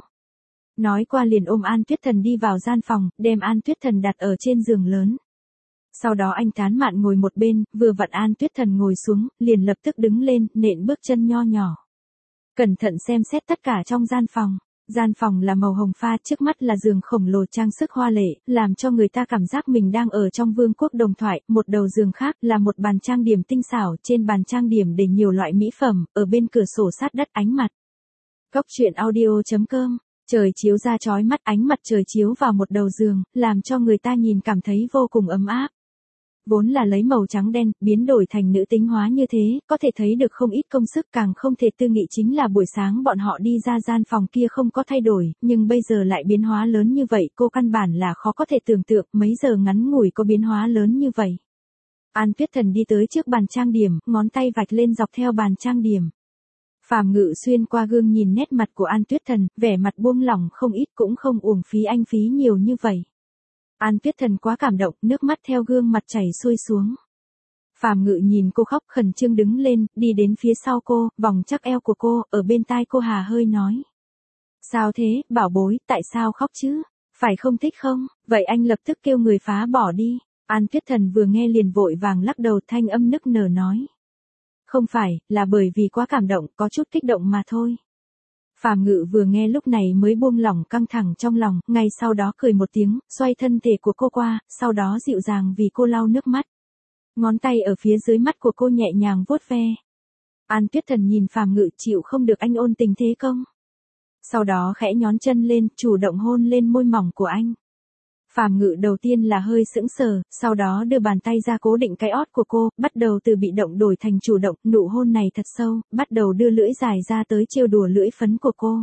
Nói qua liền ôm An Tuyết Thần đi vào gian phòng, đem An Tuyết Thần đặt ở trên giường lớn. Sau đó anh Tán Mạn ngồi một bên, vừa vặn An Tuyết Thần ngồi xuống, liền lập tức đứng lên, nện bước chân nho nhỏ. Cẩn thận xem xét tất cả trong gian phòng. Gian phòng là màu hồng pha, trước mắt là giường khổng lồ trang sức hoa lệ, làm cho người ta cảm giác mình đang ở trong vương quốc đồng thoại. Một đầu giường khác là một bàn trang điểm tinh xảo, trên bàn trang điểm để nhiều loại mỹ phẩm, ở bên cửa sổ sát đất ánh mặt. Góc truyện audio chấm com, trời chiếu ra chói mắt, ánh mặt trời chiếu vào một đầu giường, làm cho người ta nhìn cảm thấy vô cùng ấm áp. Vốn là lấy màu trắng đen, biến đổi thành nữ tính hóa như thế, có thể thấy được không ít công sức, càng không thể tư nghị chính là buổi sáng bọn họ đi ra gian phòng kia không có thay đổi, nhưng bây giờ lại biến hóa lớn như vậy, cô căn bản là khó có thể tưởng tượng, mấy giờ ngắn ngủi có biến hóa lớn như vậy. An Tuyết Thần đi tới trước bàn trang điểm, ngón tay vạch lên dọc theo bàn trang điểm. Phàm Ngự xuyên qua gương nhìn nét mặt của An Tuyết Thần, vẻ mặt buông lỏng không ít, cũng không uổng phí anh phí nhiều như vậy. An Tuyết Thần quá cảm động, nước mắt theo gương mặt chảy xuôi xuống. Phàm Ngự nhìn cô khóc khẩn trương đứng lên, đi đến phía sau cô, vòng chắc eo của cô, ở bên tai cô hà hơi nói. Sao thế, bảo bối, tại sao khóc chứ? Phải không thích không? Vậy anh lập tức kêu người phá bỏ đi. An Tuyết Thần vừa nghe liền vội vàng lắc đầu, thanh âm nức nở nói. Không phải, là bởi vì quá cảm động, có chút kích động mà thôi. Phàm Ngự vừa nghe lúc này mới buông lỏng căng thẳng trong lòng, ngay sau đó cười một tiếng, xoay thân thể của cô qua, sau đó dịu dàng vì cô lau nước mắt. Ngón tay ở phía dưới mắt của cô nhẹ nhàng vuốt ve. An Tuyết Thần nhìn Phàm Ngự, chịu không được anh ôn tình thế công. Sau đó khẽ nhón chân lên, chủ động hôn lên môi mỏng của anh. Phàm Ngự đầu tiên là hơi sững sờ, sau đó đưa bàn tay ra cố định cái ót của cô, bắt đầu từ bị động đổi thành chủ động, nụ hôn này thật sâu, bắt đầu đưa lưỡi dài ra tới trêu đùa lưỡi phấn của cô.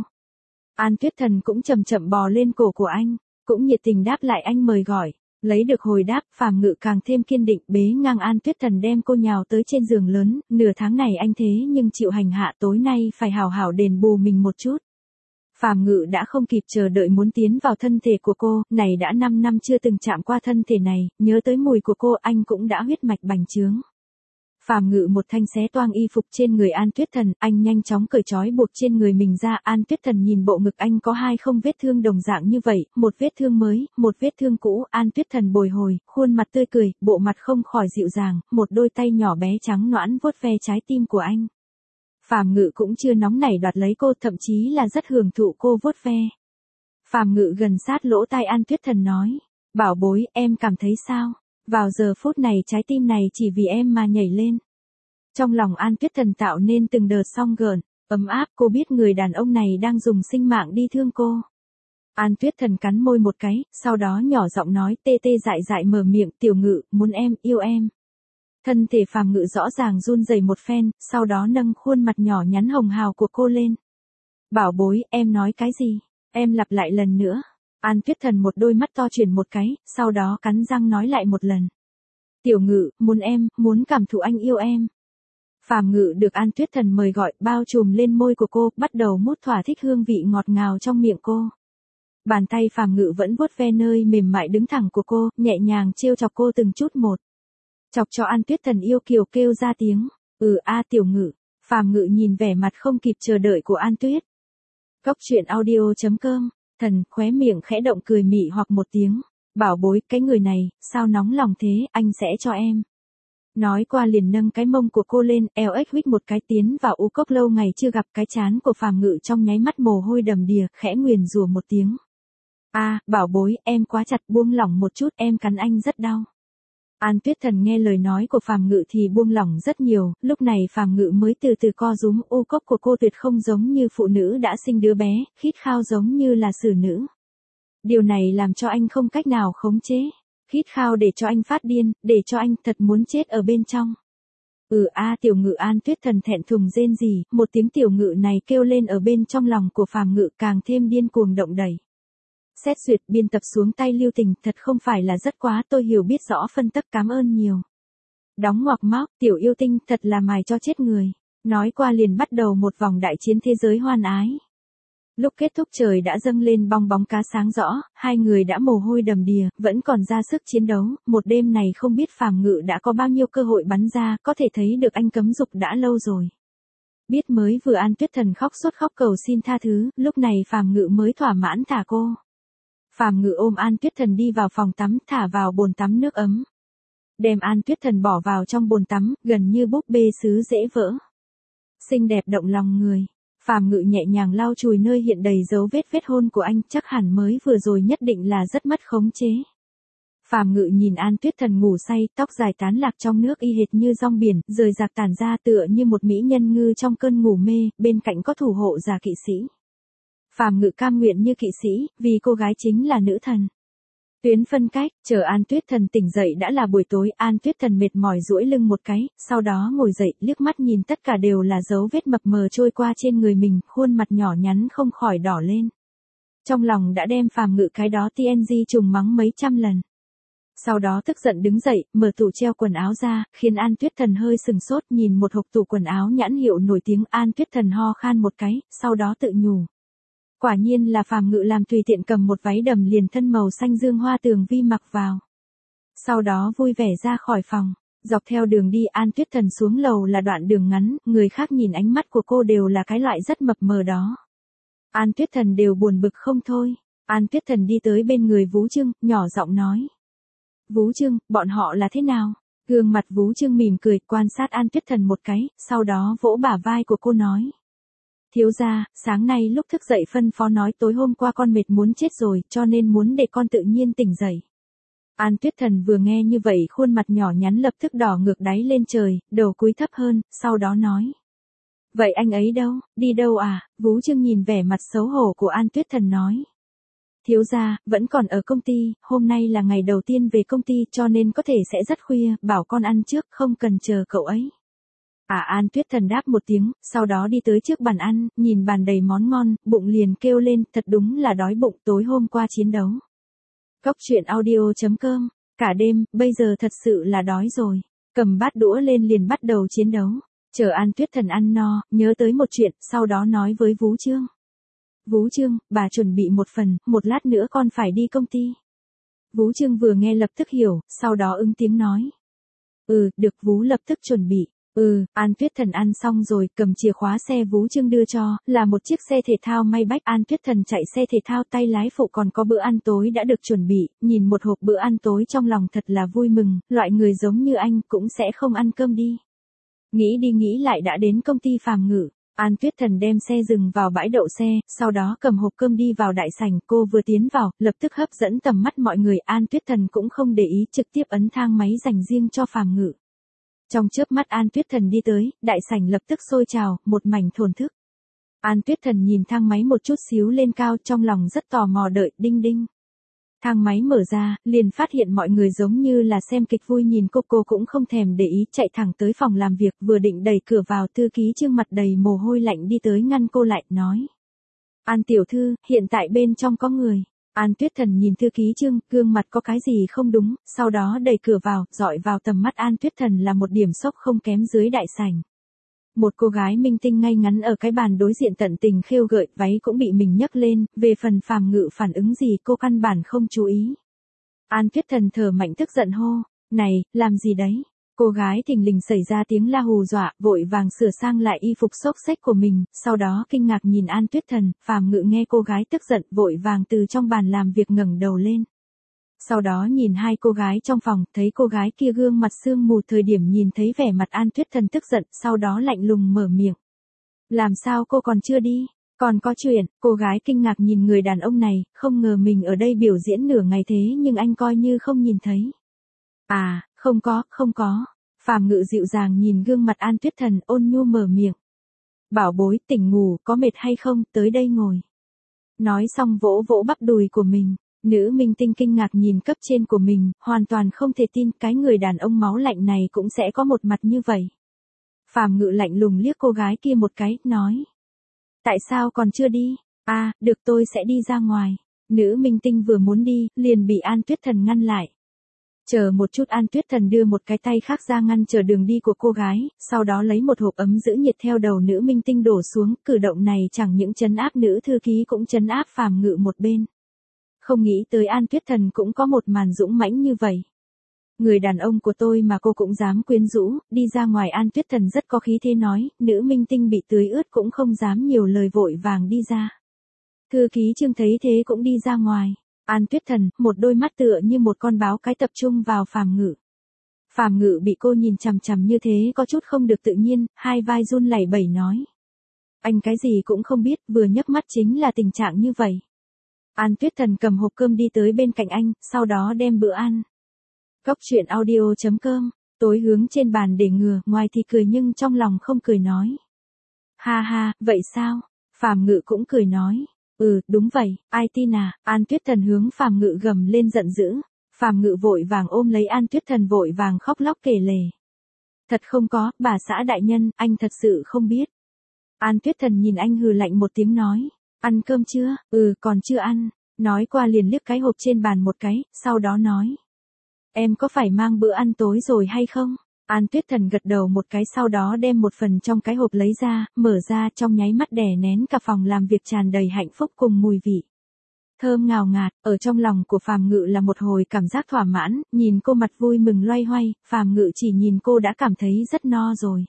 An Tuyết Thần cũng chậm chậm bò lên cổ của anh, cũng nhiệt tình đáp lại anh mời gọi. Lấy được hồi đáp, Phàm Ngự càng thêm kiên định, bế ngang An Tuyết Thần đem cô nhào tới trên giường lớn, nửa tháng này anh thế nhưng chịu hành hạ, tối nay phải hào hảo đền bù mình một chút. Phàm Ngự đã không kịp chờ đợi muốn tiến vào thân thể của cô, này đã năm năm chưa từng chạm qua thân thể này, nhớ tới mùi của cô anh cũng đã huyết mạch bành trướng. Phàm Ngự một thanh xé toang y phục trên người An Tuyết Thần, anh nhanh chóng cởi trói buộc trên người mình ra. An Tuyết Thần nhìn bộ ngực anh có hai không vết thương đồng dạng như vậy, một vết thương mới, một vết thương cũ. An Tuyết Thần bồi hồi, khuôn mặt tươi cười, bộ mặt không khỏi dịu dàng, một đôi tay nhỏ bé trắng nõn vuốt ve trái tim của anh. Phàm Ngự cũng chưa nóng nảy đoạt lấy cô, thậm chí là rất hưởng thụ cô vuốt ve. Phàm Ngự gần sát lỗ tai An Tuyết Thần nói, bảo bối, em cảm thấy sao? Vào giờ phút này trái tim này chỉ vì em mà nhảy lên. Trong lòng An Tuyết Thần tạo nên từng đợt song gợn, ấm áp, cô biết người đàn ông này đang dùng sinh mạng đi thương cô. An Tuyết Thần cắn môi một cái, sau đó nhỏ giọng nói, tê tê dại dại mở miệng, Tiểu Ngự, muốn em, yêu em. Thân thể Phàm Ngự rõ ràng run rẩy một phen, sau đó nâng khuôn mặt nhỏ nhắn hồng hào của cô lên. Bảo bối, em nói cái gì? Em lặp lại lần nữa. An Tuyết Thần một đôi mắt to chuyển một cái, sau đó cắn răng nói lại một lần. Tiểu Ngự, muốn em, muốn cảm thụ anh yêu em. Phàm Ngự được An Tuyết Thần mời gọi, bao trùm lên môi của cô, bắt đầu mút thỏa thích hương vị ngọt ngào trong miệng cô. Bàn tay Phàm Ngự vẫn vuốt ve nơi mềm mại đứng thẳng của cô, nhẹ nhàng trêu chọc cô từng chút một. Chọc cho An Tuyết Thần yêu kiều kêu ra tiếng, ừ a Tiểu Ngự. Phàm Ngự nhìn vẻ mặt không kịp chờ đợi của An Tuyết. Góc truyện audio chấm com, Thần khóe miệng khẽ động cười mị hoặc một tiếng, bảo bối, cái người này, sao nóng lòng thế, anh sẽ cho em. Nói qua liền nâng cái mông của cô lên, eo ếch huých một cái tiến vào u cốc lâu ngày chưa gặp cái chán của Phàm Ngự trong nháy mắt mồ hôi đầm đìa, khẽ nguyền rủa một tiếng. A, bảo bối, em quá chặt, buông lỏng một chút, em cắn anh rất đau. An Tuyết Thần nghe lời nói của Phàm Ngự thì buông lỏng rất nhiều, lúc này Phàm Ngự mới từ từ co rúm, u cốc của cô tuyệt không giống như phụ nữ đã sinh đứa bé, khít khao giống như là xử nữ. Điều này làm cho anh không cách nào khống chế. Khít khao để cho anh phát điên, để cho anh thật muốn chết ở bên trong. Ừ a Tiểu Ngự. An Tuyết Thần thẹn thùng rên rỉ, một tiếng Tiểu Ngự này kêu lên ở bên trong lòng của Phàm Ngự càng thêm điên cuồng động đẩy. Xét duyệt, biên tập xuống tay lưu tình, thật không phải là rất quá, tôi hiểu biết rõ phân tích, cảm ơn nhiều. Đóng ngoặc móc, tiểu yêu tinh, thật là mài cho chết người. Nói qua liền bắt đầu một vòng đại chiến thế giới hoan ái. Lúc kết thúc trời đã dâng lên bong bóng cá sáng rõ, hai người đã mồ hôi đầm đìa, vẫn còn ra sức chiến đấu, một đêm này không biết Phàm Ngự đã có bao nhiêu cơ hội bắn ra, có thể thấy được anh cấm dục đã lâu rồi. Biết mới vừa An Tuyết Thần khóc sốt khóc cầu xin tha thứ, lúc này Phàm Ngự mới thỏa mãn thả cô. Phàm Ngự ôm An Tuyết Thần đi vào phòng tắm, thả vào bồn tắm nước ấm. Đem An Tuyết Thần bỏ vào trong bồn tắm, gần như búp bê sứ dễ vỡ. Xinh đẹp động lòng người. Phàm Ngự nhẹ nhàng lau chùi nơi hiện đầy dấu vết vết hôn của anh, chắc hẳn mới vừa rồi nhất định là rất mất khống chế. Phàm Ngự nhìn An Tuyết Thần ngủ say, tóc dài tán lạc trong nước y hệt như rong biển, rời rạc tản ra tựa như một mỹ nhân ngư trong cơn ngủ mê, bên cạnh có thủ hộ già kỵ sĩ. Phàm Ngự cam nguyện như kỵ sĩ, vì cô gái chính là nữ thần. Tuyến phân cách, chờ An Tuyết Thần tỉnh dậy đã là buổi tối, An Tuyết Thần mệt mỏi duỗi lưng một cái, sau đó ngồi dậy, liếc mắt nhìn tất cả đều là dấu vết mập mờ trôi qua trên người mình, khuôn mặt nhỏ nhắn không khỏi đỏ lên. Trong lòng đã đem Phàm Ngự cái đó tê en giê trùng mắng mấy trăm lần. Sau đó tức giận đứng dậy, mở tủ treo quần áo ra, khiến An Tuyết Thần hơi sừng sốt, nhìn một hộp tủ quần áo nhãn hiệu nổi tiếng. An Tuyết Thần ho khan một cái, sau đó tự nhủ. Quả nhiên là Phàm Ngự làm, tùy tiện cầm một váy đầm liền thân màu xanh dương hoa tường vi mặc vào. Sau đó vui vẻ ra khỏi phòng, dọc theo đường đi An Tuyết Thần xuống lầu là đoạn đường ngắn, người khác nhìn ánh mắt của cô đều là cái loại rất mập mờ đó. An Tuyết Thần đều buồn bực không thôi. An Tuyết Thần đi tới bên người Vú Trưng, nhỏ giọng nói. Vú Trưng, bọn họ là thế nào? Gương mặt Vú Trưng mỉm cười, quan sát An Tuyết Thần một cái, sau đó vỗ bả vai của cô nói. Thiếu gia, sáng nay lúc thức dậy phân phó nói tối hôm qua con mệt muốn chết rồi, cho nên muốn để con tự nhiên tỉnh dậy. An Tuyết Thần vừa nghe như vậy khuôn mặt nhỏ nhắn lập tức đỏ ngược đáy lên trời, đầu cúi thấp hơn, sau đó nói. Vậy anh ấy đâu, đi đâu à? Vú Trưng nhìn vẻ mặt xấu hổ của An Tuyết Thần nói. Thiếu gia, vẫn còn ở công ty, hôm nay là ngày đầu tiên về công ty cho nên có thể sẽ rất khuya, bảo con ăn trước, không cần chờ cậu ấy. À An Tuyết Thần đáp một tiếng, sau đó đi tới trước bàn ăn, nhìn bàn đầy món ngon, bụng liền kêu lên, thật đúng là đói bụng, tối hôm qua chiến đấu. Cốc truyện audio chấm com, cả đêm, bây giờ thật sự là đói rồi. Cầm bát đũa lên liền bắt đầu chiến đấu. Chờ An Tuyết Thần ăn no, nhớ tới một chuyện, sau đó nói với Vú Trương. Vú Trương, bà chuẩn bị một phần, một lát nữa con phải đi công ty. Vú Trương vừa nghe lập tức hiểu, sau đó ứng tiếng nói. Ừ, được. Vú lập tức chuẩn bị. Ừ, An Tuyết Thần ăn xong rồi, cầm chìa khóa xe Vú Trương đưa cho, là một chiếc xe thể thao may bách. An Tuyết Thần chạy xe thể thao, tay lái phụ còn có bữa ăn tối đã được chuẩn bị, nhìn một hộp bữa ăn tối trong lòng thật là vui mừng, loại người giống như anh cũng sẽ không ăn cơm đi. Nghĩ đi nghĩ lại đã đến công ty Phàm Ngự. An Tuyết Thần đem xe dừng vào bãi đậu xe, sau đó cầm hộp cơm đi vào đại sảnh, cô vừa tiến vào, lập tức hấp dẫn tầm mắt mọi người. An Tuyết Thần cũng không để ý, trực tiếp ấn thang máy dành riêng cho Phàm Ngự. Trong chớp mắt An Tuyết Thần đi tới, đại sảnh lập tức sôi trào, một mảnh thổn thức. An Tuyết Thần nhìn thang máy một chút xíu lên cao, trong lòng rất tò mò đợi, đinh đinh. Thang máy mở ra, liền phát hiện mọi người giống như là xem kịch vui nhìn cô, cô cũng không thèm để ý, chạy thẳng tới phòng làm việc, vừa định đẩy cửa vào, thư ký Trương mặt đầy mồ hôi lạnh đi tới ngăn cô lại, nói. An tiểu thư, hiện tại bên trong có người. An Tuyết Thần nhìn thư ký Trương, gương mặt có cái gì không đúng, sau đó đẩy cửa vào, dọi vào tầm mắt An Tuyết Thần là một điểm sốc không kém dưới đại sảnh. Một cô gái minh tinh ngay ngắn ở cái bàn đối diện tận tình khêu gợi, váy cũng bị mình nhấc lên, về phần Phàm Ngự phản ứng gì cô căn bản không chú ý. An Tuyết Thần thở mạnh tức giận hô, này, làm gì đấy? Cô gái thình lình xảy ra tiếng la hù dọa, vội vàng sửa sang lại y phục xốc xếch của mình, sau đó kinh ngạc nhìn An Tuyết Thần. Phàm Ngự nghe cô gái tức giận, vội vàng từ trong bàn làm việc ngẩng đầu lên. Sau đó nhìn hai cô gái trong phòng, thấy cô gái kia gương mặt sương mù, thời điểm nhìn thấy vẻ mặt An Tuyết Thần tức giận, sau đó lạnh lùng mở miệng. Làm sao cô còn chưa đi? Còn có chuyện, cô gái kinh ngạc nhìn người đàn ông này, không ngờ mình ở đây biểu diễn nửa ngày thế nhưng anh coi như không nhìn thấy. À, không có, không có. Phàm Ngự dịu dàng nhìn gương mặt An Tuyết Thần, ôn nhu mở miệng. Bảo bối, tỉnh ngủ, có mệt hay không, tới đây ngồi. Nói xong vỗ vỗ bắp đùi của mình. Nữ minh tinh kinh ngạc nhìn cấp trên của mình, hoàn toàn không thể tin cái người đàn ông máu lạnh này cũng sẽ có một mặt như vậy. Phàm Ngự lạnh lùng liếc cô gái kia một cái, nói. Tại sao còn chưa đi? À, được, tôi sẽ đi ra ngoài. Nữ minh tinh vừa muốn đi, liền bị An Tuyết Thần ngăn lại. Chờ một chút, An Tuyết Thần đưa một cái tay khác ra ngăn chờ đường đi của cô gái, sau đó lấy một hộp ấm giữ nhiệt theo đầu nữ minh tinh đổ xuống, cử động này chẳng những trấn áp nữ thư ký cũng trấn áp Phàm Ngự một bên. Không nghĩ tới An Tuyết Thần cũng có một màn dũng mãnh như vậy. Người đàn ông của tôi mà cô cũng dám quyến rũ, đi ra ngoài. An Tuyết Thần rất có khí thế nói, nữ minh tinh bị tưới ướt cũng không dám nhiều lời, vội vàng đi ra. Thư ký Trương thấy thế cũng đi ra ngoài. An Tuyết Thần, một đôi mắt tựa như một con báo cái tập trung vào Phàm Ngự. Phàm Ngự bị cô nhìn chằm chằm như thế có chút không được tự nhiên, hai vai run lẩy bẩy nói. Anh cái gì cũng không biết, vừa nhấc mắt chính là tình trạng như vậy. An Tuyết Thần cầm hộp cơm đi tới bên cạnh anh, sau đó đem bữa ăn. Góc truyện audio chấm com, tối hướng trên bàn để ngừa, ngoài thì cười nhưng trong lòng không cười nói. Ha ha, vậy sao? Phàm Ngự cũng cười nói. Ừ, đúng vậy, ai tin à? An Tuyết Thần hướng Phàm Ngự gầm lên giận dữ. Phàm Ngự vội vàng ôm lấy An Tuyết Thần, vội vàng khóc lóc kể lể. Thật không có, bà xã đại nhân, anh thật sự không biết. An Tuyết Thần nhìn anh hừ lạnh một tiếng nói. Ăn cơm chưa? Ừ, còn chưa ăn. Nói qua liền liếc cái hộp trên bàn một cái, sau đó nói. Em có phải mang bữa ăn tối rồi hay không? An Tuyết Thần gật đầu một cái, sau đó đem một phần trong cái hộp lấy ra, mở ra, trong nháy mắt đè nén cả phòng làm việc tràn đầy hạnh phúc cùng mùi vị. Thơm ngào ngạt, ở trong lòng của Phàm Ngự là một hồi cảm giác thỏa mãn, nhìn cô mặt vui mừng loay hoay, Phàm Ngự chỉ nhìn cô đã cảm thấy rất no rồi.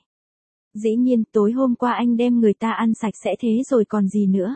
Dĩ nhiên, tối hôm qua anh đem người ta ăn sạch sẽ thế rồi còn gì nữa.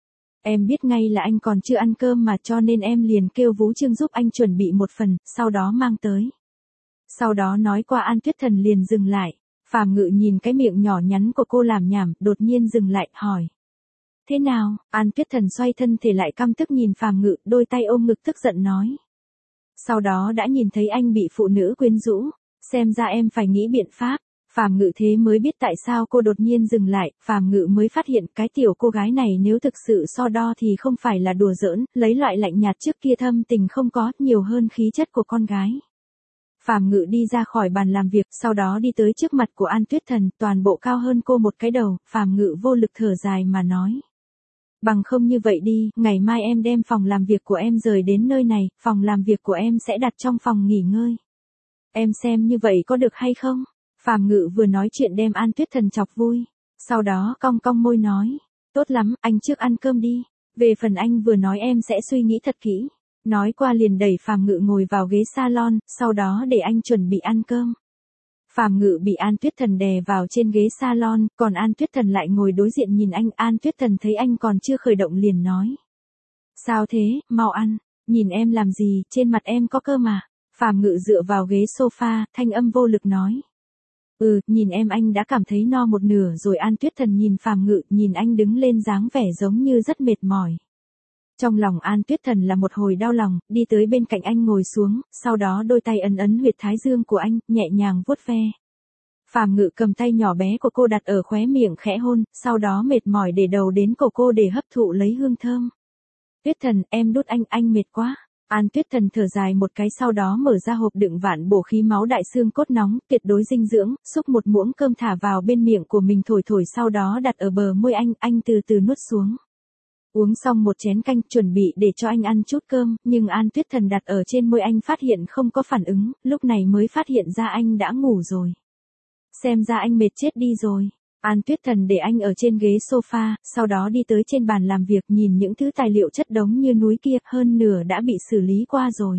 Em biết ngay là anh còn chưa ăn cơm mà, cho nên em liền kêu Vũ Trương giúp anh chuẩn bị một phần, sau đó mang tới. Sau đó nói qua, An Tuyết Thần liền dừng lại. Phàm Ngự nhìn cái miệng nhỏ nhắn của cô làm nhảm, đột nhiên dừng lại, hỏi. Thế nào? An Tuyết Thần xoay thân thể lại, căm tức nhìn Phàm Ngự, đôi tay ôm ngực tức giận nói. Sau đó đã nhìn thấy anh bị phụ nữ quyến rũ, xem ra em phải nghĩ biện pháp. Phàm Ngự thế mới biết tại sao cô đột nhiên dừng lại, Phàm Ngự mới phát hiện cái tiểu cô gái này nếu thực sự so đo thì không phải là đùa giỡn, lấy loại lạnh nhạt trước kia thâm tình không có, nhiều hơn khí chất của con gái. Phàm Ngự đi ra khỏi bàn làm việc, sau đó đi tới trước mặt của An Tuyết Thần, toàn bộ cao hơn cô một cái đầu, Phàm Ngự vô lực thở dài mà nói. Bằng không như vậy đi, ngày mai em đem phòng làm việc của em rời đến nơi này, phòng làm việc của em sẽ đặt trong phòng nghỉ ngơi. Em xem như vậy có được hay không? Phàm Ngự vừa nói chuyện đem An Tuyết Thần chọc vui. Sau đó cong cong môi nói. Tốt lắm, anh trước ăn cơm đi. Về phần anh vừa nói em sẽ suy nghĩ thật kỹ. Nói qua liền đẩy Phàm Ngự ngồi vào ghế salon, sau đó để anh chuẩn bị ăn cơm. Phàm Ngự bị An Tuyết Thần đè vào trên ghế salon, còn An Tuyết Thần lại ngồi đối diện nhìn anh. An Tuyết Thần thấy anh còn chưa khởi động liền nói. Sao thế, mau ăn, nhìn em làm gì, trên mặt em có cơm mà. Phàm Ngự dựa vào ghế sofa, thanh âm vô lực nói. Ừ, nhìn em anh đã cảm thấy no một nửa rồi. An Tuyết Thần nhìn Phàm Ngự, nhìn anh đứng lên dáng vẻ giống như rất mệt mỏi. Trong lòng An Tuyết Thần là một hồi đau lòng, đi tới bên cạnh anh ngồi xuống, sau đó đôi tay ấn ấn huyệt thái dương của anh, nhẹ nhàng vuốt ve. Phàm Ngự cầm tay nhỏ bé của cô đặt ở khóe miệng khẽ hôn, sau đó mệt mỏi để đầu đến cổ cô để hấp thụ lấy hương thơm. Tuyết Thần, em đút anh, anh mệt quá. An Tuyết Thần thở dài một cái, sau đó mở ra hộp đựng vạn bổ khí máu đại xương cốt nóng, tuyệt đối dinh dưỡng, xúc một muỗng cơm thả vào bên miệng của mình thổi thổi, sau đó đặt ở bờ môi anh, anh từ từ nuốt xuống. Uống xong một chén canh, chuẩn bị để cho anh ăn chút cơm, nhưng An Tuyết Thần đặt ở trên môi anh phát hiện không có phản ứng, lúc này mới phát hiện ra anh đã ngủ rồi. Xem ra anh mệt chết đi rồi. An Tuyết Thần để anh ở trên ghế sofa, sau đó đi tới trên bàn làm việc, nhìn những thứ tài liệu chất đống như núi kia, hơn nửa đã bị xử lý qua rồi.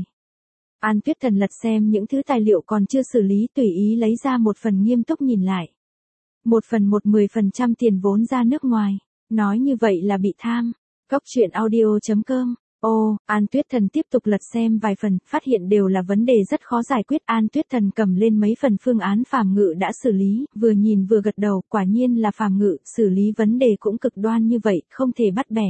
An Tuyết Thần lật xem những thứ tài liệu còn chưa xử lý, tùy ý lấy ra một phần nghiêm túc nhìn lại. Một phần một mười phần trăm tiền vốn ra nước ngoài. Nói như vậy là bị tham. Góc truyện audio chấm com Ô, An Tuyết Thần tiếp tục lật xem vài phần, phát hiện đều là vấn đề rất khó giải quyết. An Tuyết Thần cầm lên mấy phần phương án Phàm Ngự đã xử lý, vừa nhìn vừa gật đầu, quả nhiên là Phàm Ngự, xử lý vấn đề cũng cực đoan như vậy, không thể bắt bẻ.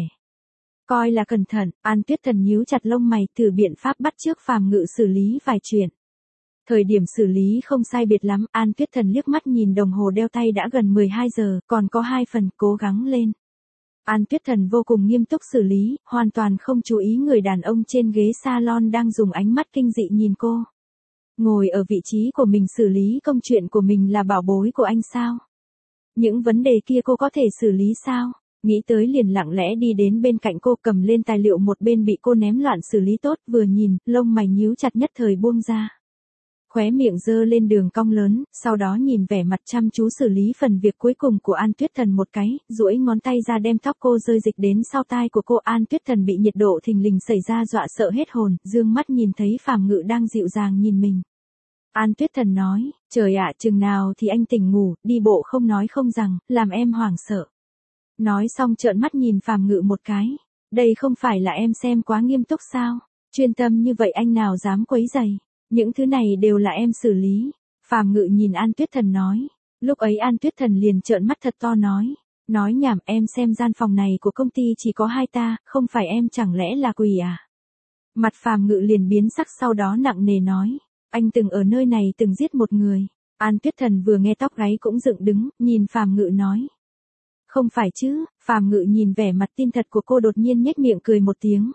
Coi là cẩn thận, An Tuyết Thần nhíu chặt lông mày, thử biện pháp bắt chước Phàm Ngự xử lý vài chuyện. Thời điểm xử lý không sai biệt lắm, An Tuyết Thần liếc mắt nhìn đồng hồ đeo tay đã gần mười hai giờ, còn có hai phần, cố gắng lên. An Tuyết Thần vô cùng nghiêm túc xử lý, hoàn toàn không chú ý người đàn ông trên ghế salon đang dùng ánh mắt kinh dị nhìn cô. Ngồi ở vị trí của mình xử lý công chuyện của mình là bảo bối của anh sao? Những vấn đề kia cô có thể xử lý sao? Nghĩ tới liền lặng lẽ đi đến bên cạnh cô, cầm lên tài liệu một bên bị cô ném loạn xử lý tốt, vừa nhìn, lông mày nhíu chặt nhất thời buông ra. Khóe miệng giơ lên đường cong lớn, sau đó nhìn vẻ mặt chăm chú xử lý phần việc cuối cùng của An Tuyết Thần một cái, duỗi ngón tay ra đem tóc cô rơi dịch đến sau tai của cô. An Tuyết Thần bị nhiệt độ thình lình xảy ra dọa sợ hết hồn, dương mắt nhìn thấy Phàm Ngự đang dịu dàng nhìn mình. An Tuyết Thần nói, trời ạ, chừng nào thì anh tỉnh ngủ, đi bộ không nói không rằng, làm em hoảng sợ. Nói xong trợn mắt nhìn Phàm Ngự một cái, đây không phải là em xem quá nghiêm túc sao, chuyên tâm như vậy anh nào dám quấy rầy. Những thứ này đều là em xử lý. Phàm Ngự nhìn An Tuyết Thần nói. Lúc ấy An Tuyết Thần liền trợn mắt thật to nói. Nói nhảm, em xem gian phòng này của công ty chỉ có hai ta, không phải em chẳng lẽ là quỷ à? Mặt Phàm Ngự liền biến sắc, sau đó nặng nề nói. Anh từng ở nơi này từng giết một người. An Tuyết Thần vừa nghe tóc gáy cũng dựng đứng, nhìn Phàm Ngự nói. Không phải chứ? Phàm Ngự nhìn vẻ mặt tin thật của cô đột nhiên nhếch miệng cười một tiếng.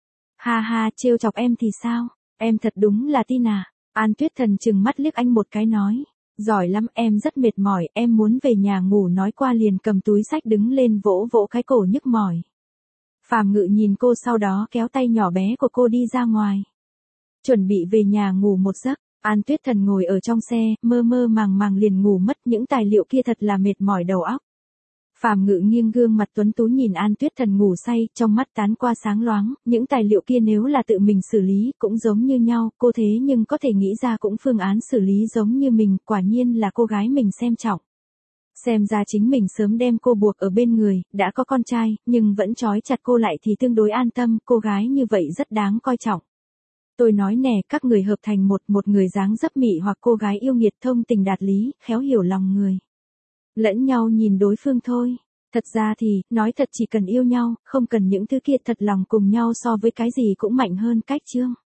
Ha ha, trêu chọc em thì sao? Em thật đúng là tin à. An Tuyết Thần chừng mắt liếc anh một cái nói. Giỏi lắm, em rất mệt mỏi, em muốn về nhà ngủ, nói qua liền cầm túi xách đứng lên vỗ vỗ cái cổ nhức mỏi. Phàm Ngự nhìn cô, sau đó kéo tay nhỏ bé của cô đi ra ngoài. Chuẩn bị về nhà ngủ một giấc. An Tuyết Thần ngồi ở trong xe, mơ mơ màng màng liền ngủ mất, những tài liệu kia thật là mệt mỏi đầu óc. Phàm Ngự nghiêng gương mặt tuấn tú nhìn An Tuyết Thần ngủ say, trong mắt tán qua sáng loáng, những tài liệu kia nếu là tự mình xử lý, cũng giống như nhau, cô thế nhưng có thể nghĩ ra cũng phương án xử lý giống như mình, quả nhiên là cô gái mình xem trọng. Xem ra chính mình sớm đem cô buộc ở bên người, đã có con trai, nhưng vẫn trói chặt cô lại thì tương đối an tâm, cô gái như vậy rất đáng coi trọng. Tôi nói nè, các người hợp thành một, một người dáng dấp mị hoặc cô gái yêu nghiệt, thông tình đạt lý, khéo hiểu lòng người. Lẫn nhau nhìn đối phương thôi. Thật ra thì, nói thật chỉ cần yêu nhau, không cần những thứ kia, thật lòng cùng nhau so với cái gì cũng mạnh hơn cách chương.